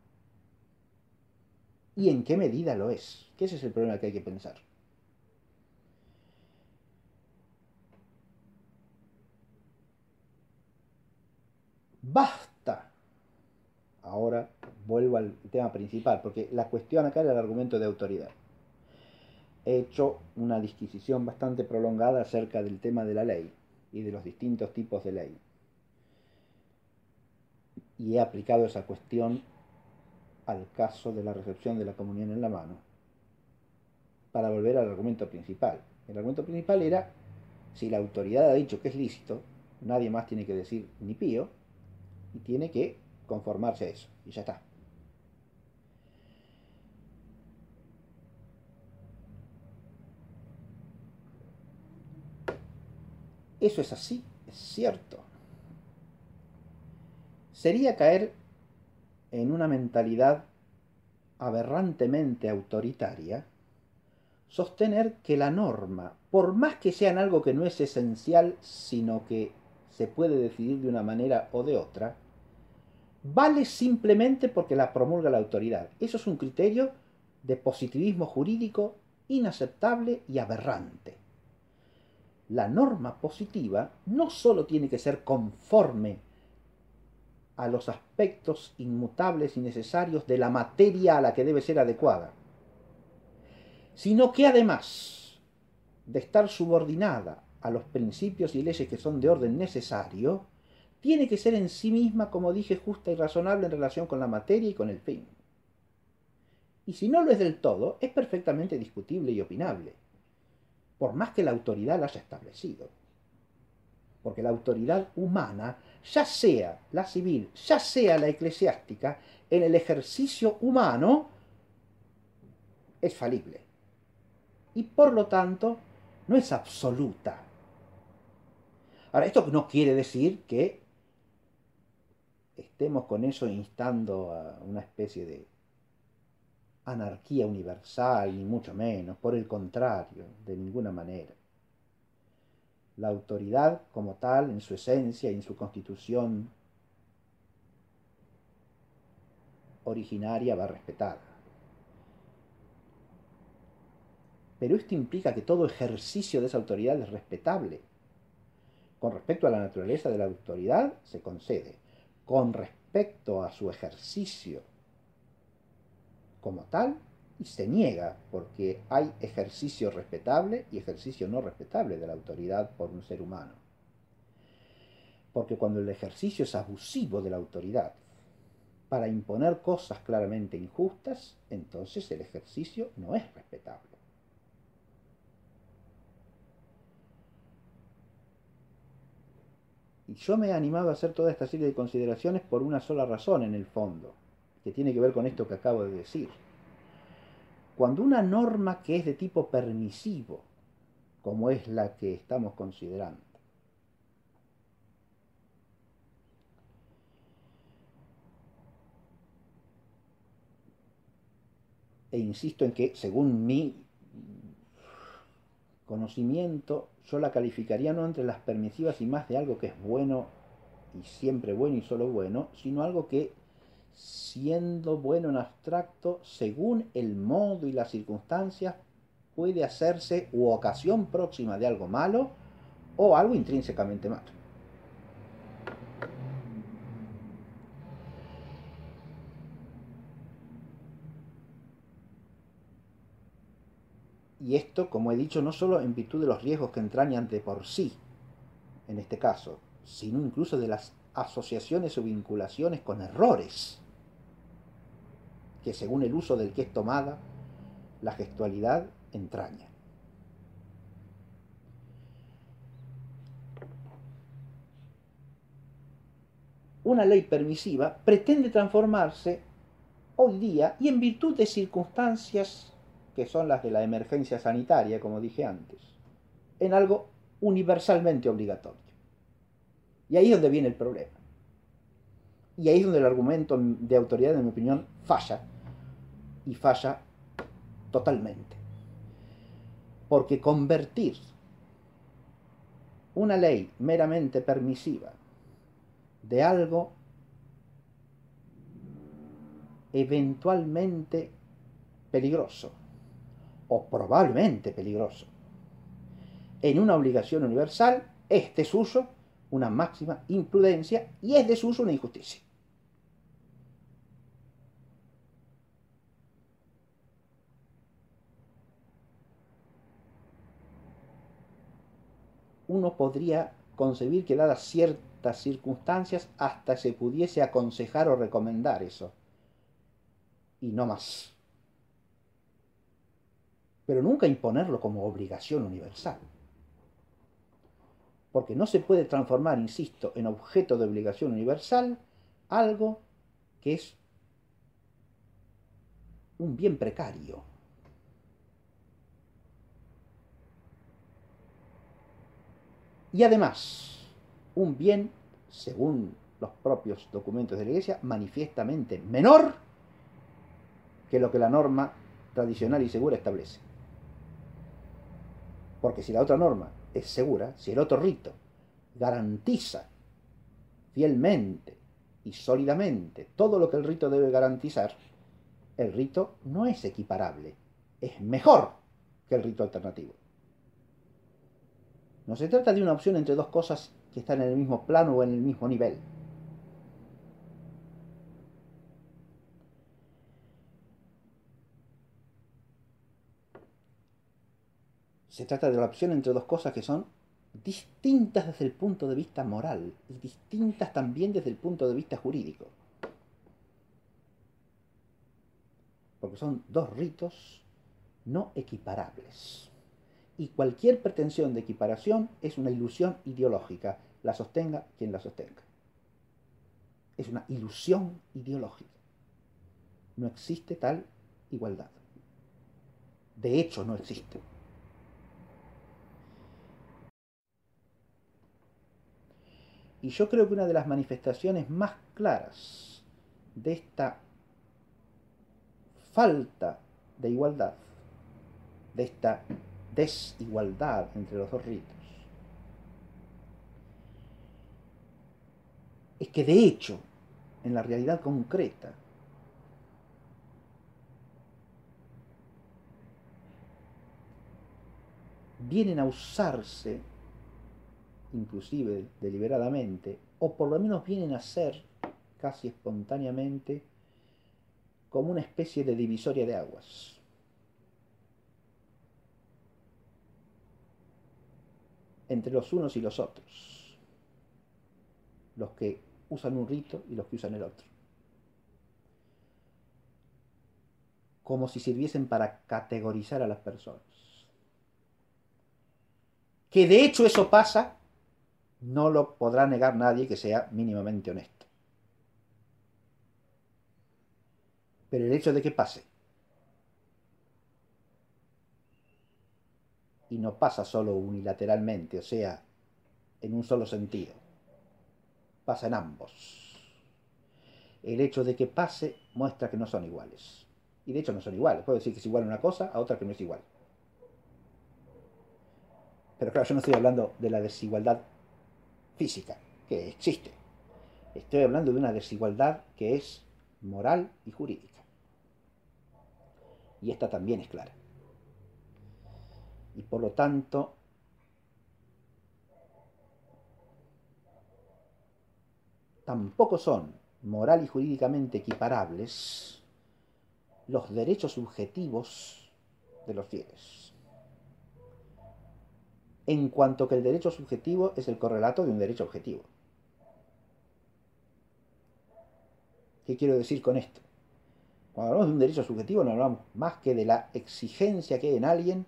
¿Y en qué medida lo es? Que ese es el problema que hay que pensar. Basta. Ahora vuelvo al tema principal, porque la cuestión acá era el argumento de autoridad. He hecho una disquisición bastante prolongada acerca del tema de la ley y de los distintos tipos de ley. Y he aplicado esa cuestión al caso de la recepción de la comunión en la mano, para volver al argumento principal. El argumento principal era, si la autoridad ha dicho que es lícito, nadie más tiene que decir ni pío, y tiene que conformarse a eso, y ya está. Eso es así, es cierto. Sería caer en una mentalidad aberrantemente autoritaria sostener que la norma, por más que sea algo que no es esencial, sino que se puede decidir de una manera o de otra, vale simplemente porque la promulga la autoridad. Eso es un criterio de positivismo jurídico inaceptable y aberrante. La norma positiva no solo tiene que ser conforme a los aspectos inmutables y necesarios de la materia a la que debe ser adecuada, sino que además de estar subordinada a los principios y leyes que son de orden necesario, tiene que ser en sí misma, como dije, justa y razonable en relación con la materia y con el fin. Y si no lo es del todo, es perfectamente discutible y opinable, por más que la autoridad la haya establecido. Porque la autoridad humana, ya sea la civil, ya sea la eclesiástica, en el ejercicio humano es falible. Y por lo tanto, no es absoluta. Ahora, esto no quiere decir que estemos con eso instando a una especie de anarquía universal, ni mucho menos, por el contrario, de ninguna manera. La autoridad como tal, en su esencia y en su constitución originaria, va respetada. Pero esto implica que todo ejercicio de esa autoridad es respetable. Con respecto a la naturaleza de la autoridad, se concede. Con respecto a su ejercicio como tal, se niega, porque hay ejercicio respetable y ejercicio no respetable de la autoridad por un ser humano. Porque cuando el ejercicio es abusivo de la autoridad para imponer cosas claramente injustas, entonces el ejercicio no es respetable. Y yo me he animado a hacer toda esta serie de consideraciones por una sola razón en el fondo, que tiene que ver con esto que acabo de decir. Cuando una norma que es de tipo permisivo, como es la que estamos considerando, e insisto en que según mi conocimiento, yo la calificaría no entre las permisivas y más de algo que es bueno y siempre bueno y solo bueno, sino algo que, siendo bueno en abstracto, según el modo y las circunstancias, puede hacerse u ocasión próxima de algo malo o algo intrínsecamente malo. Y esto, como he dicho, no solo en virtud de los riesgos que entrañan de por sí, en este caso, sino incluso de las asociaciones o vinculaciones con errores, que según el uso del que es tomada, la gestualidad entraña. Una ley permisiva pretende transformarse hoy día y en virtud de circunstancias que son las de la emergencia sanitaria, como dije antes, en algo universalmente obligatorio. Y ahí es donde viene el problema. Y ahí es donde el argumento de autoridad, en mi opinión, falla. Y falla totalmente. Porque convertir una ley meramente permisiva de algo eventualmente peligroso, o probablemente peligroso, en una obligación universal, es de suyo una máxima imprudencia y es de suyo una injusticia. Uno podría concebir que dadas ciertas circunstancias hasta se pudiese aconsejar o recomendar eso, y no más. Pero nunca imponerlo como obligación universal. Porque no se puede transformar, insisto, en objeto de obligación universal algo que es un bien precario. Y además, un bien, según los propios documentos de la Iglesia, manifiestamente menor que lo que la norma tradicional y segura establece. Porque si la otra norma es segura, si el otro rito garantiza fielmente y sólidamente todo lo que el rito debe garantizar, el rito no es equiparable, es mejor que el rito alternativo. No se trata de una opción entre dos cosas que están en el mismo plano o en el mismo nivel. Se trata de la opción entre dos cosas que son distintas desde el punto de vista moral y distintas también desde el punto de vista jurídico. Porque son dos ritos no equiparables. Y cualquier pretensión de equiparación es una ilusión ideológica, la sostenga quien la sostenga. Es una ilusión ideológica. No existe tal igualdad. De hecho, no existe. Y yo creo que una de las manifestaciones más claras de esta falta de igualdad, de esta desigualdad entre los dos ritos, es que de hecho, en la realidad concreta, vienen a usarse, inclusive deliberadamente, o por lo menos vienen a ser casi espontáneamente, como una especie de divisoria de aguas. Entre los unos y los otros, los que usan un rito y los que usan el otro, como si sirviesen para categorizar a las personas. Que de hecho eso pasa, no lo podrá negar nadie que sea mínimamente honesto. Pero el hecho de que pase, y no pasa solo unilateralmente, o sea, en un solo sentido, pasa en ambos. El hecho de que pase muestra que no son iguales. Y de hecho no son iguales. Puedo decir que es igual una cosa a otra que no es igual. Pero claro, yo no estoy hablando de la desigualdad física, que existe. Estoy hablando de una desigualdad que es moral y jurídica. Y esta también es clara. Y por lo tanto, tampoco son moral y jurídicamente equiparables los derechos subjetivos de los fieles. En cuanto que el derecho subjetivo es el correlato de un derecho objetivo. ¿Qué quiero decir con esto? Cuando hablamos de un derecho subjetivo no hablamos más que de la exigencia que hay en alguien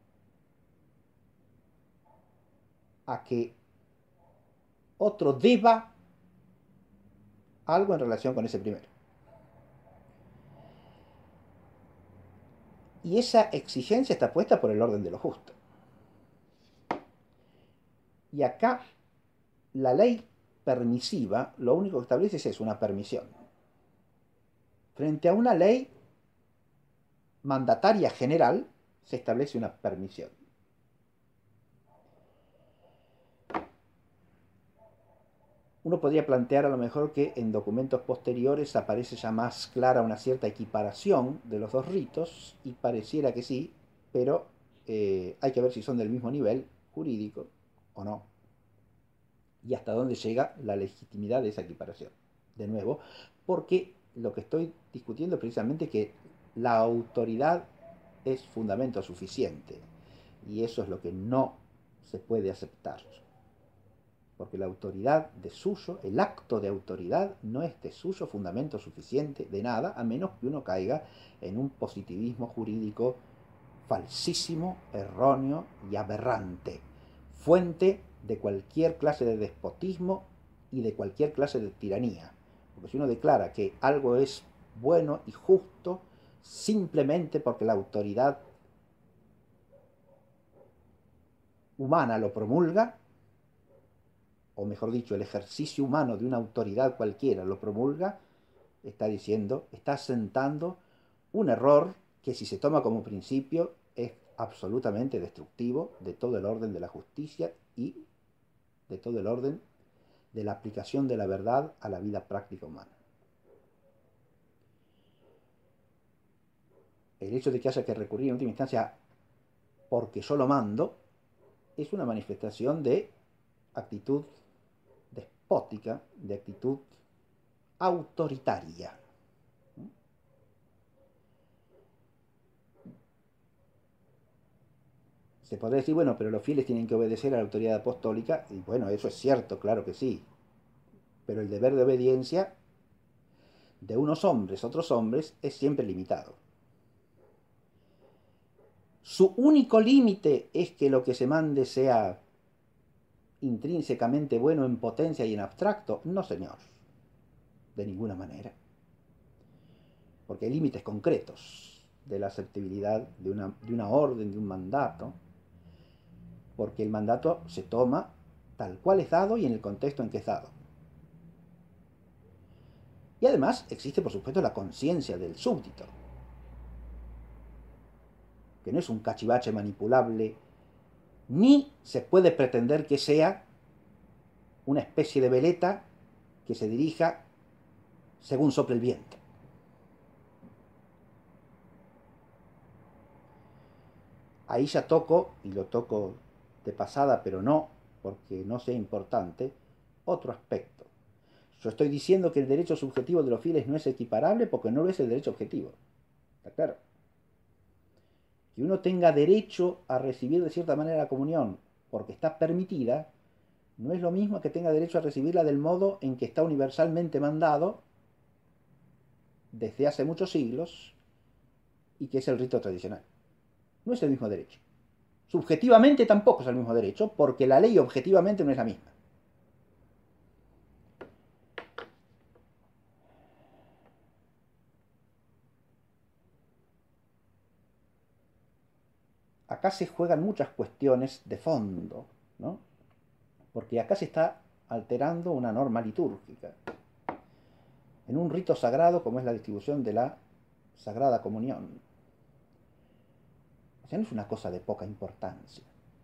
a que otro deba algo en relación con ese primero. Y esa exigencia está puesta por el orden de lo justo. Y acá la ley permisiva lo único que establece es una permisión. Frente a una ley mandataria general se establece una permisión. Uno podría plantear a lo mejor que en documentos posteriores aparece ya más clara una cierta equiparación de los dos ritos, y pareciera que sí, pero hay que ver si son del mismo nivel jurídico o no, y hasta dónde llega la legitimidad de esa equiparación. De nuevo, porque lo que estoy discutiendo es precisamente que la autoridad es fundamento suficiente, y eso es lo que no se puede aceptar. Porque la autoridad de suyo, el acto de autoridad, no es de suyo fundamento suficiente de nada, a menos que uno caiga en un positivismo jurídico falsísimo, erróneo y aberrante, fuente de cualquier clase de despotismo y de cualquier clase de tiranía. Porque si uno declara que algo es bueno y justo simplemente porque la autoridad humana lo promulga, o mejor dicho, el ejercicio humano de una autoridad cualquiera lo promulga, está diciendo, está asentando un error que, si se toma como principio, es absolutamente destructivo de todo el orden de la justicia y de todo el orden de la aplicación de la verdad a la vida práctica humana. El hecho de que haya que recurrir en última instancia porque yo lo mando es una manifestación de actitud despótica, de actitud autoritaria. Se podría decir, bueno, pero los fieles tienen que obedecer a la autoridad apostólica, y bueno, eso es cierto, claro que sí, pero el deber de obediencia de unos hombres a otros hombres es siempre limitado. Su único límite es que lo que se mande sea intrínsecamente bueno en potencia y en abstracto. No, señor, de ninguna manera. Porque hay límites concretos de la aceptabilidad de una orden, de un mandato, porque el mandato se toma tal cual es dado y en el contexto en que es dado. Y además existe, por supuesto, la conciencia del súbdito, que no es un cachivache manipulable, ni se puede pretender que sea una especie de veleta que se dirija según sople el viento. Ahí ya toco, y lo toco de pasada, pero no porque no sea importante, otro aspecto. Yo estoy diciendo que el derecho subjetivo de los fieles no es equiparable porque no lo es el derecho objetivo. ¿Está claro? Que uno tenga derecho a recibir de cierta manera la comunión porque está permitida, no es lo mismo que tenga derecho a recibirla del modo en que está universalmente mandado desde hace muchos siglos y que es el rito tradicional. No es el mismo derecho. Subjetivamente tampoco es el mismo derecho porque la ley objetivamente no es la misma. Acá se juegan muchas cuestiones de fondo, ¿no? Porque acá se está alterando una norma litúrgica. En un rito sagrado como es la distribución de la Sagrada Comunión. O sea, no es una cosa de poca importancia.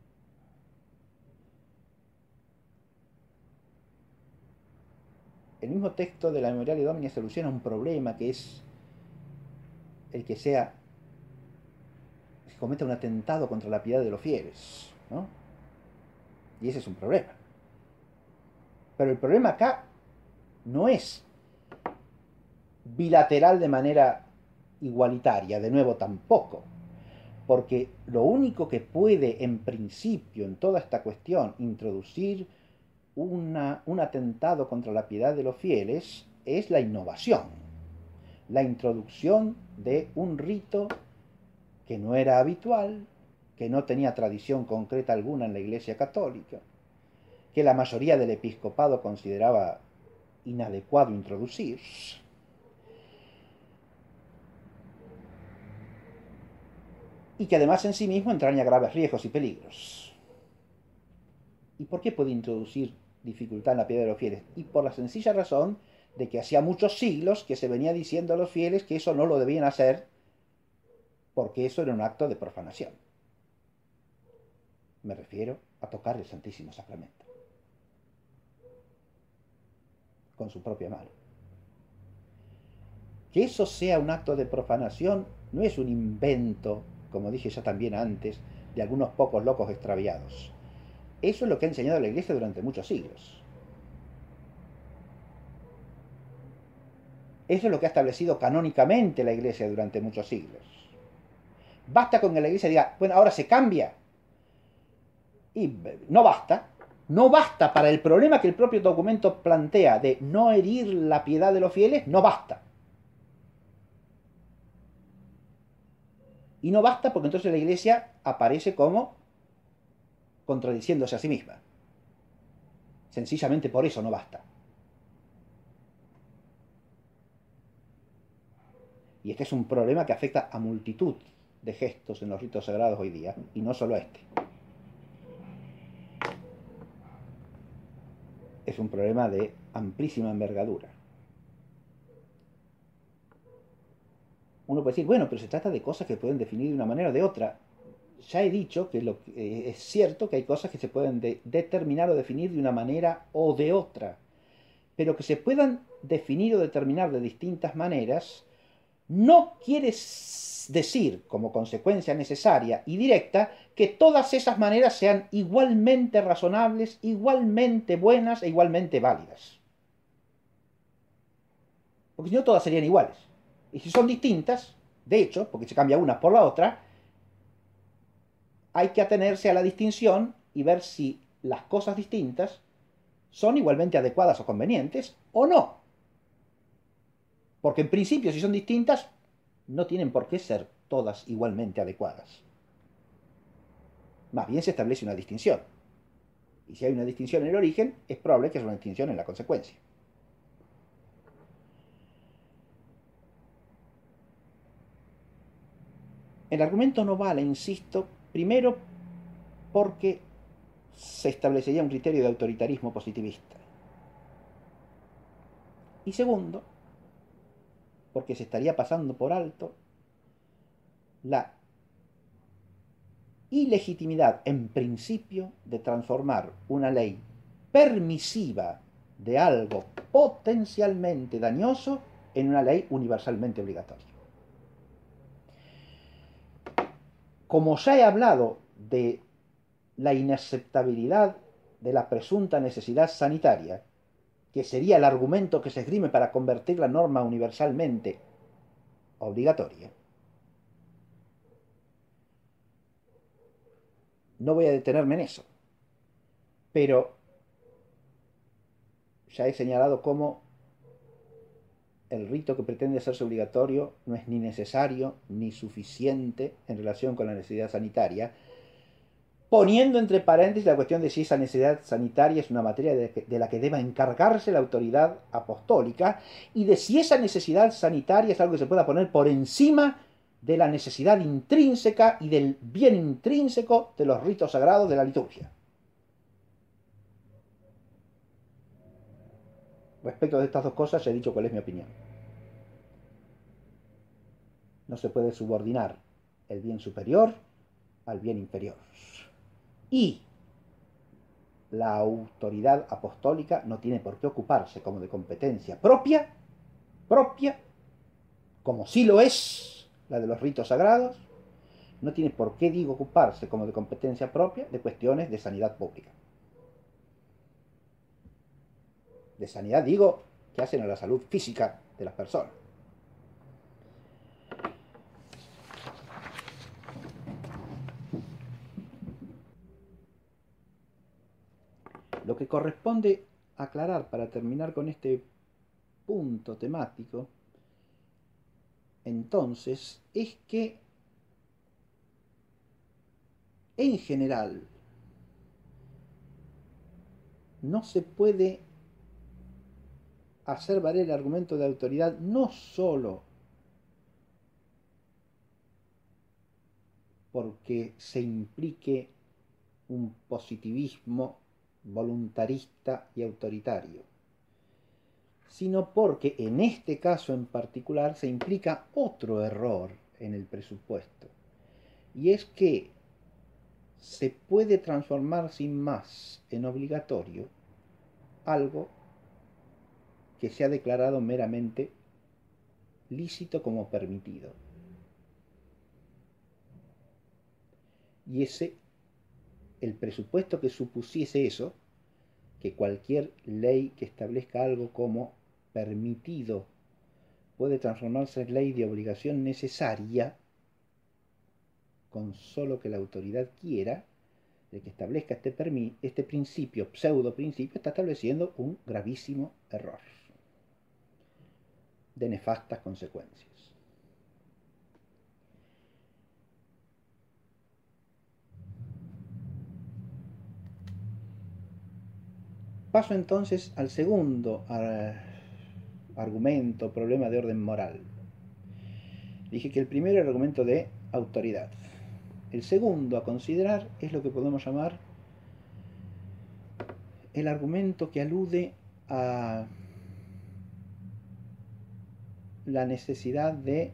El mismo texto de la Memoriale Domini soluciona un problema que es el que se cometa un atentado contra la piedad de los fieles, ¿no? Y ese es un problema. Pero el problema acá no es bilateral de manera igualitaria, de nuevo tampoco, porque lo único que puede en principio en toda esta cuestión introducir un atentado contra la piedad de los fieles es la innovación, la introducción de un rito que no era habitual, que no tenía tradición concreta alguna en la Iglesia Católica, que la mayoría del episcopado consideraba inadecuado introducir. Y que además en sí mismo entraña graves riesgos y peligros. ¿Y por qué puede introducir dificultad en la piedad de los fieles? Y por la sencilla razón de que hacía muchos siglos que se venía diciendo a los fieles que eso no lo debían hacer porque eso era un acto de profanación. Me refiero a tocar el Santísimo Sacramento con su propia mano. Que eso sea un acto de profanación no es un invento, como dije ya también antes, de algunos pocos locos extraviados. Eso es lo que ha enseñado la Iglesia durante muchos siglos. Eso es lo que ha establecido canónicamente la Iglesia durante muchos siglos. Basta con que la Iglesia diga, bueno, ahora se cambia. Y no basta. No basta para el problema que el propio documento plantea de no herir la piedad de los fieles, no basta. Y no basta porque entonces la Iglesia aparece como contradiciéndose a sí misma. Sencillamente por eso no basta. Y este es un problema que afecta a multitud de gestos en los ritos sagrados hoy día, y no solo a este. Es un problema de amplísima envergadura. Uno puede decir, bueno, pero se trata de cosas que pueden definir de una manera o de otra. Ya he dicho que es cierto que hay cosas que se pueden determinar o definir de una manera o de otra, pero que se puedan definir o determinar de distintas maneras no quiere decir, como consecuencia necesaria y directa, que todas esas maneras sean igualmente razonables, igualmente buenas e igualmente válidas. Porque si no, todas serían iguales. Y si son distintas, de hecho, porque se cambia una por la otra, hay que atenerse a la distinción y ver si las cosas distintas son igualmente adecuadas o convenientes o no. Porque en principio, si son distintas, no tienen por qué ser todas igualmente adecuadas. Más bien se establece una distinción. Y si hay una distinción en el origen, es probable que haya una distinción en la consecuencia. El argumento no vale, insisto, primero porque se establecería un criterio de autoritarismo positivista. Y segundo, porque se estaría pasando por alto la ilegitimidad en principio de transformar una ley permisiva de algo potencialmente dañoso en una ley universalmente obligatoria. Como ya he hablado de la inaceptabilidad de la presunta necesidad sanitaria, que sería el argumento que se esgrime para convertir la norma universalmente obligatoria, no voy a detenerme en eso, pero ya he señalado cómo el rito que pretende hacerse obligatorio no es ni necesario ni suficiente en relación con la necesidad sanitaria, poniendo entre paréntesis la cuestión de si esa necesidad sanitaria es una materia de la que deba encargarse la autoridad apostólica y de si esa necesidad sanitaria es algo que se pueda poner por encima de la necesidad intrínseca y del bien intrínseco de los ritos sagrados de la liturgia. Respecto de estas dos cosas ya he dicho cuál es mi opinión. No se puede subordinar el bien superior al bien inferior. Y la autoridad apostólica no tiene por qué ocuparse como de competencia propia, como sí lo es la de los ritos sagrados, no tiene por qué, digo, ocuparse como de competencia propia de cuestiones de sanidad pública. De sanidad, digo, que hacen a la salud física de las personas. Lo que corresponde aclarar para terminar con este punto temático, entonces, es que en general no se puede hacer valer el argumento de autoridad no solo porque se implique un positivismo voluntarista y autoritario, sino porque en este caso en particular se implica otro error en el presupuesto, y es que se puede transformar sin más en obligatorio algo que se ha declarado meramente lícito como permitido. Y el presupuesto que supusiese eso, que cualquier ley que establezca algo como permitido puede transformarse en ley de obligación necesaria, con solo que la autoridad quiera, el que establezca este principio, pseudo principio, está estableciendo un gravísimo error de nefastas consecuencias. Paso entonces al segundo argumento, problema de orden moral. Dije que el primero era el argumento de autoridad. El segundo a considerar es lo que podemos llamar el argumento que alude a la necesidad de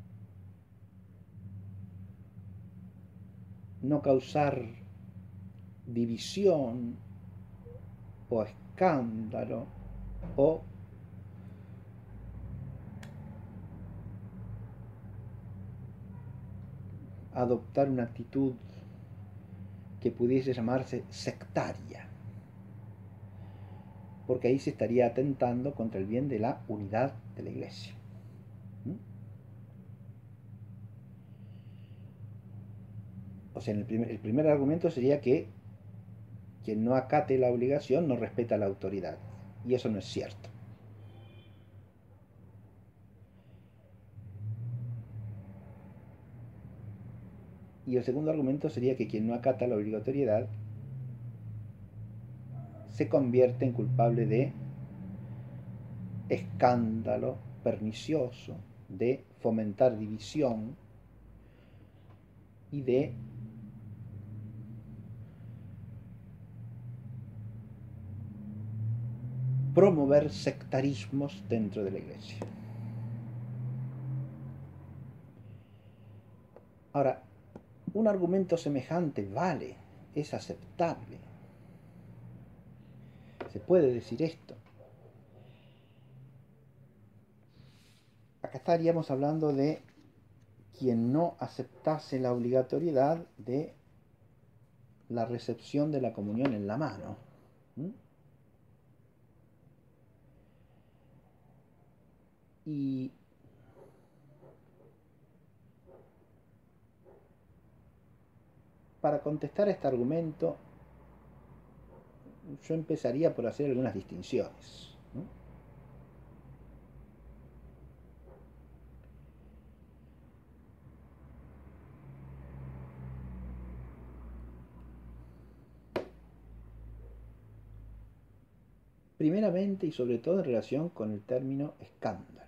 no causar división o escándalo o adoptar una actitud que pudiese llamarse sectaria, porque ahí se estaría atentando contra el bien de la unidad de la Iglesia. O sea, el primer argumento sería que quien no acate la obligación no respeta la autoridad, y eso no es cierto. Y el segundo argumento sería que quien no acata la obligatoriedad se convierte en culpable de escándalo pernicioso, de fomentar división y de promover sectarismos dentro de la Iglesia. Ahora, un argumento semejante vale, es aceptable. Se puede decir esto. Acá estaríamos hablando de quien no aceptase la obligatoriedad de la recepción de la comunión en la mano. Y para contestar a este argumento, yo empezaría por hacer algunas distinciones. Primeramente y sobre todo en relación con el término escándalo,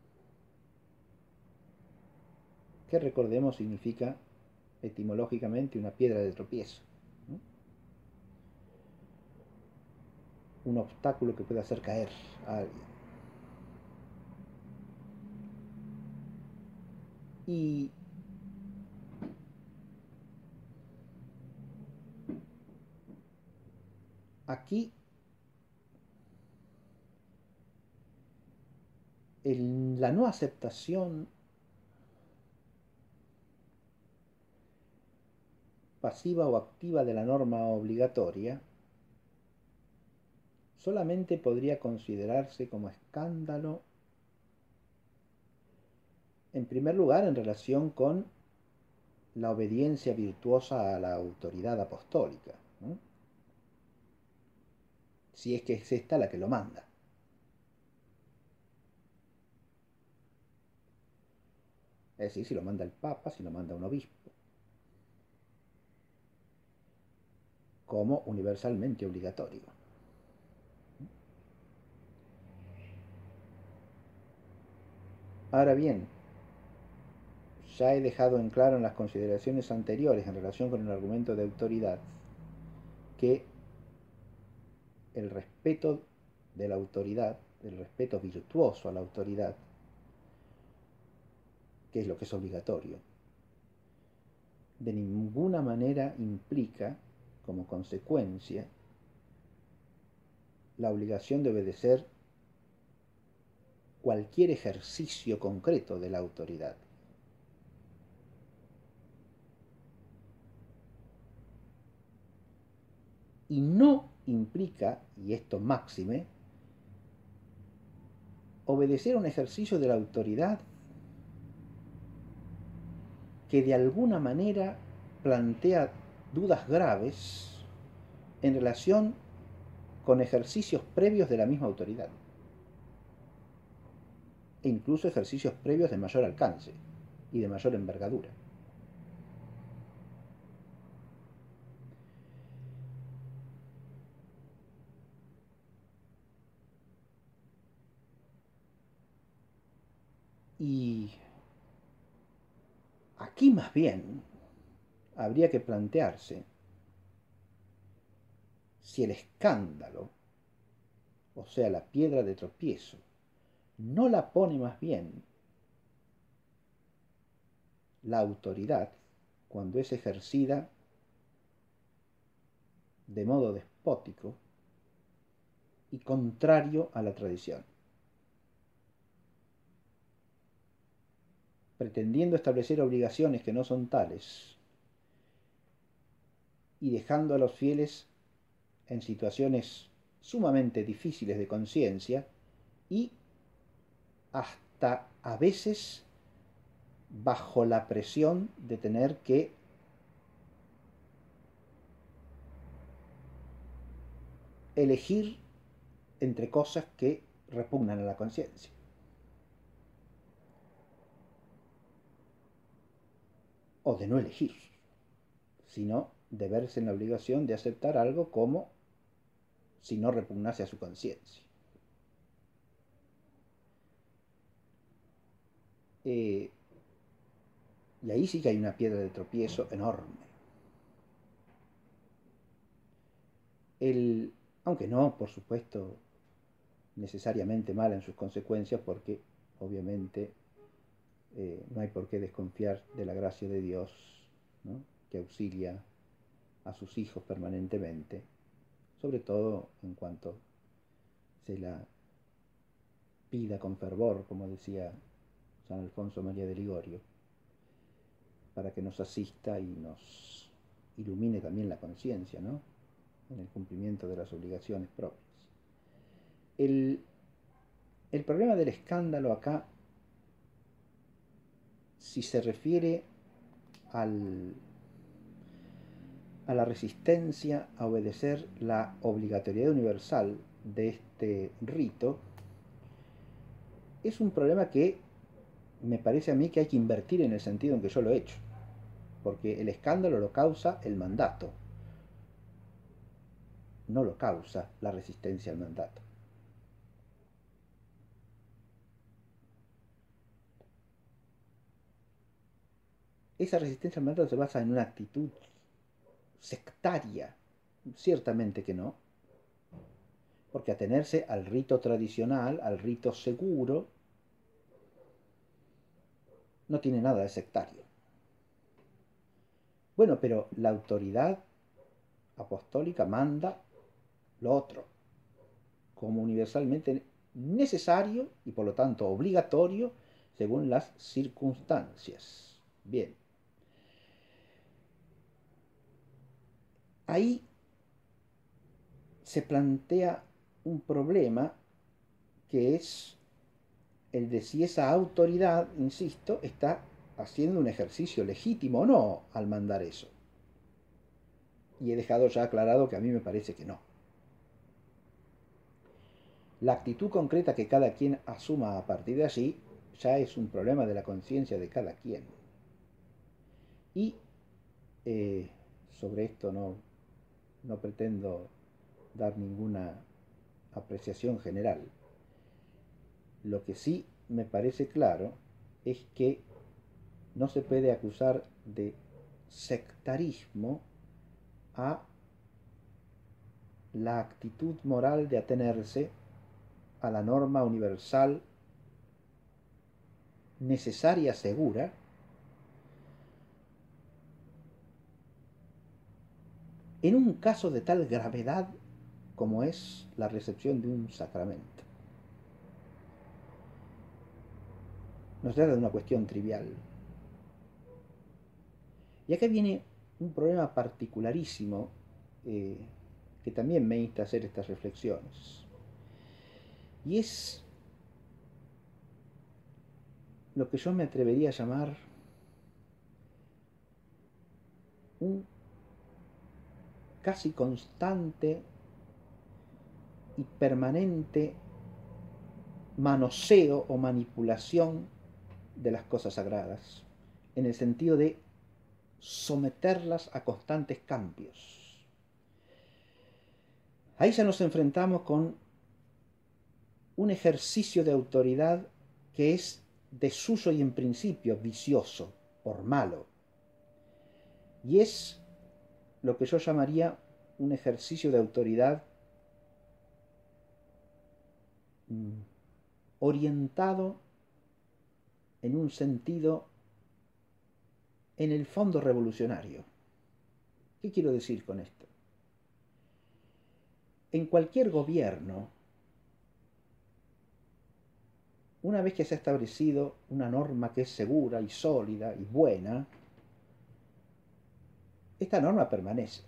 que recordemos significa etimológicamente una piedra de tropiezo, un obstáculo que puede hacer caer a alguien. Y aquí la no aceptación pasiva o activa de la norma obligatoria solamente podría considerarse como escándalo, en primer lugar, en relación con la obediencia virtuosa a la autoridad apostólica, ¿no? Si es que es esta la que lo manda. Es decir, si lo manda el Papa, si lo manda un obispo, como universalmente obligatorio. Ahora bien, ya he dejado en claro en las consideraciones anteriores en relación con el argumento de autoridad que el respeto de la autoridad, el respeto virtuoso a la autoridad, que es lo que es obligatorio, de ninguna manera implica, como consecuencia, la obligación de obedecer cualquier ejercicio concreto de la autoridad. Y no implica, y esto máxime, obedecer a un ejercicio de la autoridad que de alguna manera plantea dudas graves en relación con ejercicios previos de la misma autoridad, e incluso ejercicios previos de mayor alcance y de mayor envergadura. Y aquí más bien habría que plantearse si el escándalo, o sea, la piedra de tropiezo, no la pone más bien la autoridad cuando es ejercida de modo despótico y contrario a la tradición, pretendiendo establecer obligaciones que no son tales y dejando a los fieles en situaciones sumamente difíciles de conciencia y hasta a veces bajo la presión de tener que elegir entre cosas que repugnan a la conciencia. O de no elegir, sino de verse en la obligación de aceptar algo como si no repugnase a su conciencia. Y ahí sí que hay una piedra de tropiezo enorme. Aunque no, por supuesto, necesariamente mala en sus consecuencias, porque obviamente no hay por qué desconfiar de la gracia de Dios, ¿no?, que auxilia a sus hijos permanentemente, sobre todo en cuanto se la pida con fervor, como decía San Alfonso María de Ligorio, para que nos asista y nos ilumine también la conciencia, ¿no?, en el cumplimiento de las obligaciones propias. El problema del escándalo acá, si se refiere a la resistencia a obedecer la obligatoriedad universal de este rito, es un problema que me parece a mí que hay que invertir en el sentido en que yo lo he hecho, porque el escándalo lo causa el mandato, no lo causa la resistencia al mandato. Esa resistencia al mandato se basa en una actitud sectaria, ciertamente que no, porque atenerse al rito tradicional, al rito seguro, no tiene nada de sectario. Bueno, pero la autoridad apostólica manda lo otro, como universalmente necesario y por lo tanto obligatorio según las circunstancias. Bien. Ahí se plantea un problema que es el de si esa autoridad, insisto, está haciendo un ejercicio legítimo o no al mandar eso. Y he dejado ya aclarado que a mí me parece que no. La actitud concreta que cada quien asuma a partir de allí ya es un problema de la conciencia de cada quien. Y sobre esto no pretendo dar ninguna apreciación general. Lo que sí me parece claro es que no se puede acusar de sectarismo a la actitud moral de atenerse a la norma universal necesaria, segura, en un caso de tal gravedad como es la recepción de un sacramento. No se trata de una cuestión trivial. Y acá viene un problema particularísimo que también me insta a hacer estas reflexiones. Y es lo que yo me atrevería a llamar un casi constante y permanente manoseo o manipulación de las cosas sagradas, en el sentido de someterlas a constantes cambios. Ahí ya nos enfrentamos con un ejercicio de autoridad que es desuso y en principio vicioso, por malo, y es lo que yo llamaría un ejercicio de autoridad orientado en un sentido en el fondo revolucionario. ¿Qué quiero decir con esto? En cualquier gobierno, una vez que se ha establecido una norma que es segura y sólida y buena, esta norma permanece.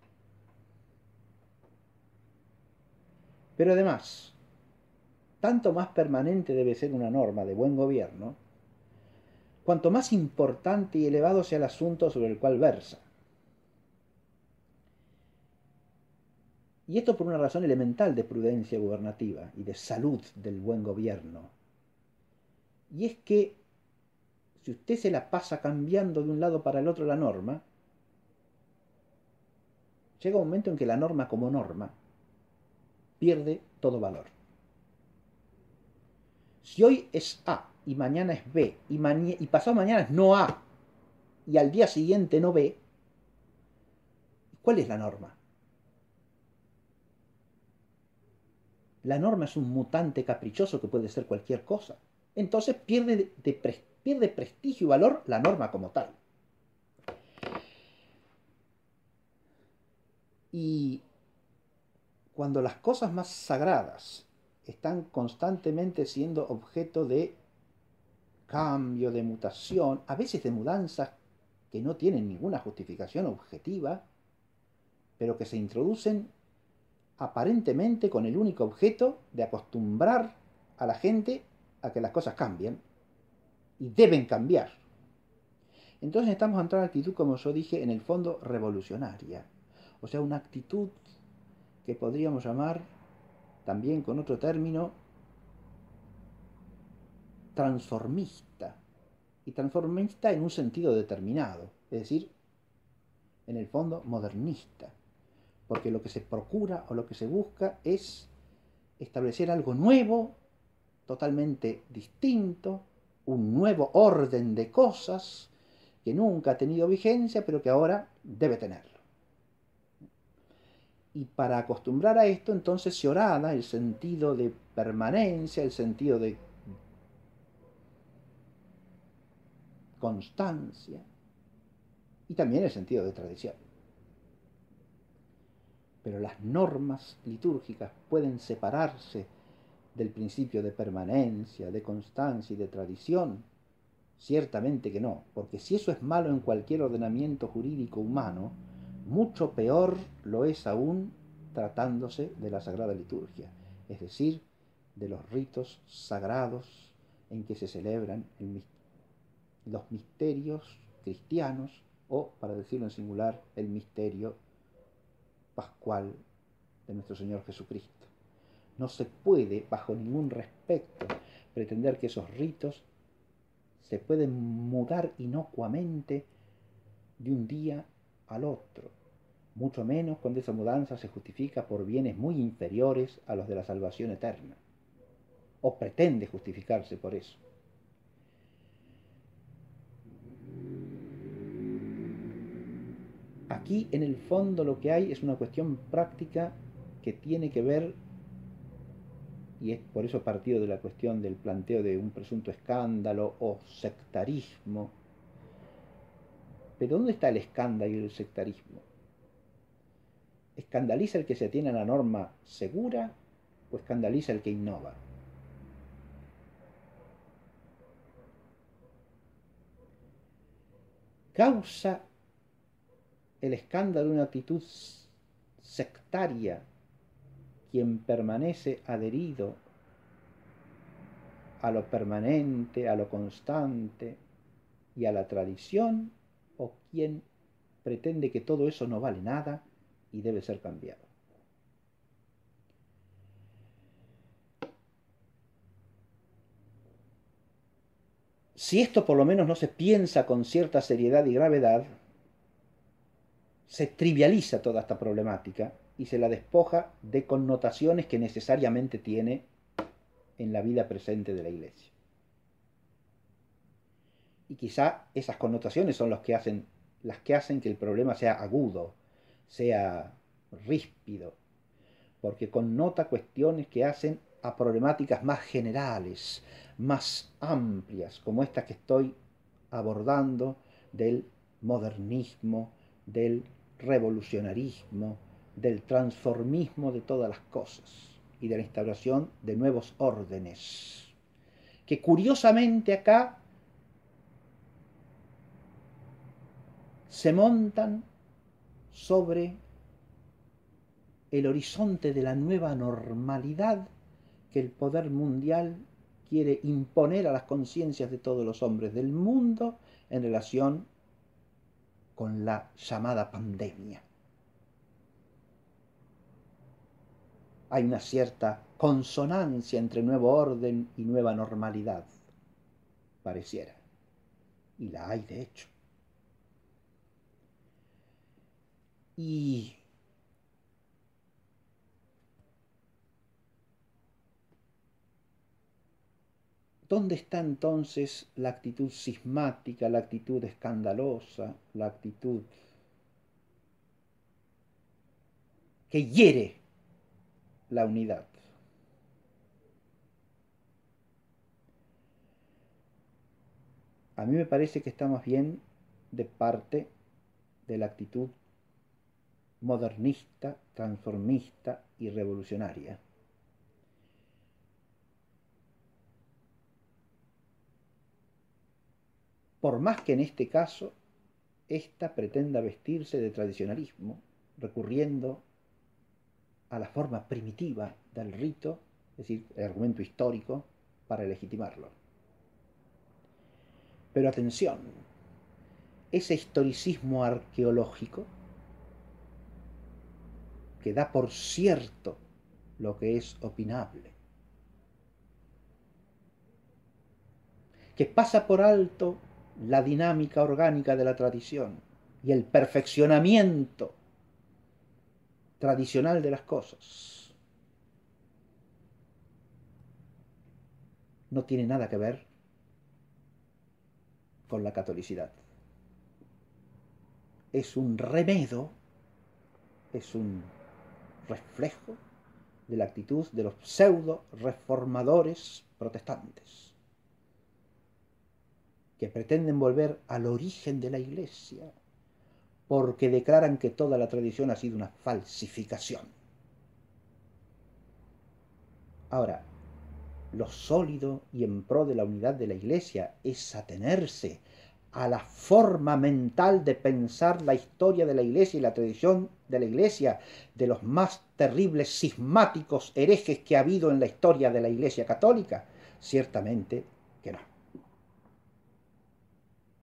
Pero además, tanto más permanente debe ser una norma de buen gobierno, cuanto más importante y elevado sea el asunto sobre el cual versa. Y esto por una razón elemental de prudencia gubernativa y de salud del buen gobierno. Y es que si usted se la pasa cambiando de un lado para el otro la norma, llega un momento en que la norma como norma pierde todo valor. Si hoy es A y mañana es B y pasado mañana es no A y al día siguiente no B, ¿cuál es la norma? La norma es un mutante caprichoso que puede ser cualquier cosa. Entonces pierde prestigio y valor la norma como tal. Y cuando las cosas más sagradas están constantemente siendo objeto de cambio, de mutación, a veces de mudanzas que no tienen ninguna justificación objetiva, pero que se introducen aparentemente con el único objeto de acostumbrar a la gente a que las cosas cambien y deben cambiar. Entonces estamos ante una actitud, como yo dije, en el fondo revolucionaria. O sea, una actitud que podríamos llamar también con otro término transformista. Y transformista en un sentido determinado, es decir, en el fondo modernista. Porque lo que se procura o lo que se busca es establecer algo nuevo, totalmente distinto, un nuevo orden de cosas que nunca ha tenido vigencia, pero que ahora debe tenerlo. Y para acostumbrar a esto, entonces se horada el sentido de permanencia, el sentido de constancia y también el sentido de tradición. Pero las normas litúrgicas pueden separarse del principio de permanencia, de constancia y de tradición. Ciertamente que no, porque si eso es malo en cualquier ordenamiento jurídico humano, mucho peor lo es aún tratándose de la Sagrada Liturgia, es decir, de los ritos sagrados en que se celebran los misterios cristianos o, para decirlo en singular, el misterio pascual de nuestro Señor Jesucristo. No se puede, bajo ningún respecto, pretender que esos ritos se pueden mudar inocuamente de un día al otro, mucho menos cuando esa mudanza se justifica por bienes muy inferiores a los de la salvación eterna, o pretende justificarse por eso. Aquí, en el fondo, lo que hay es una cuestión práctica que tiene que ver, y es por eso partido de la cuestión del planteo de un presunto escándalo o sectarismo. Pero ¿dónde está el escándalo y el sectarismo? ¿Escandaliza el que se atiene a la norma segura o escandaliza el que innova? ¿Causa el escándalo de una actitud sectaria quien permanece adherido a lo permanente, a lo constante y a la tradición, o quien pretende que todo eso no vale nada y debe ser cambiado? Si esto por lo menos no se piensa con cierta seriedad y gravedad, se trivializa toda esta problemática y se la despoja de connotaciones que necesariamente tiene en la vida presente de la Iglesia. Y quizá esas connotaciones son las que hacen que el problema sea agudo, sea ríspido, porque connota cuestiones que hacen a problemáticas más generales, más amplias, como esta que estoy abordando del modernismo, del revolucionarismo, del transformismo de todas las cosas y de la instauración de nuevos órdenes, que curiosamente acá se montan sobre el horizonte de la nueva normalidad que el poder mundial quiere imponer a las conciencias de todos los hombres del mundo en relación con la llamada pandemia. Hay una cierta consonancia entre nuevo orden y nueva normalidad, pareciera, y la hay de hecho. Y ¿dónde está entonces la actitud cismática, la actitud escandalosa, la actitud que hiere la unidad? A mí me parece que está más bien de parte de la actitud modernista, transformista y revolucionaria. Por más que en este caso ésta pretenda vestirse de tradicionalismo, recurriendo a la forma primitiva del rito, es decir, el argumento histórico, para legitimarlo. Pero atención, ese historicismo arqueológico que da por cierto lo que es opinable, que pasa por alto la dinámica orgánica de la tradición y el perfeccionamiento tradicional de las cosas, no tiene nada que ver con la catolicidad. Es un remedo, es un reflejo de la actitud de los pseudo reformadores protestantes, que pretenden volver al origen de la Iglesia porque declaran que toda la tradición ha sido una falsificación. Ahora, lo sólido y en pro de la unidad de la Iglesia es atenerse a la forma mental de pensar la historia de la Iglesia y la tradición de la Iglesia, de los más terribles cismáticos herejes que ha habido en la historia de la Iglesia católica. Ciertamente que no.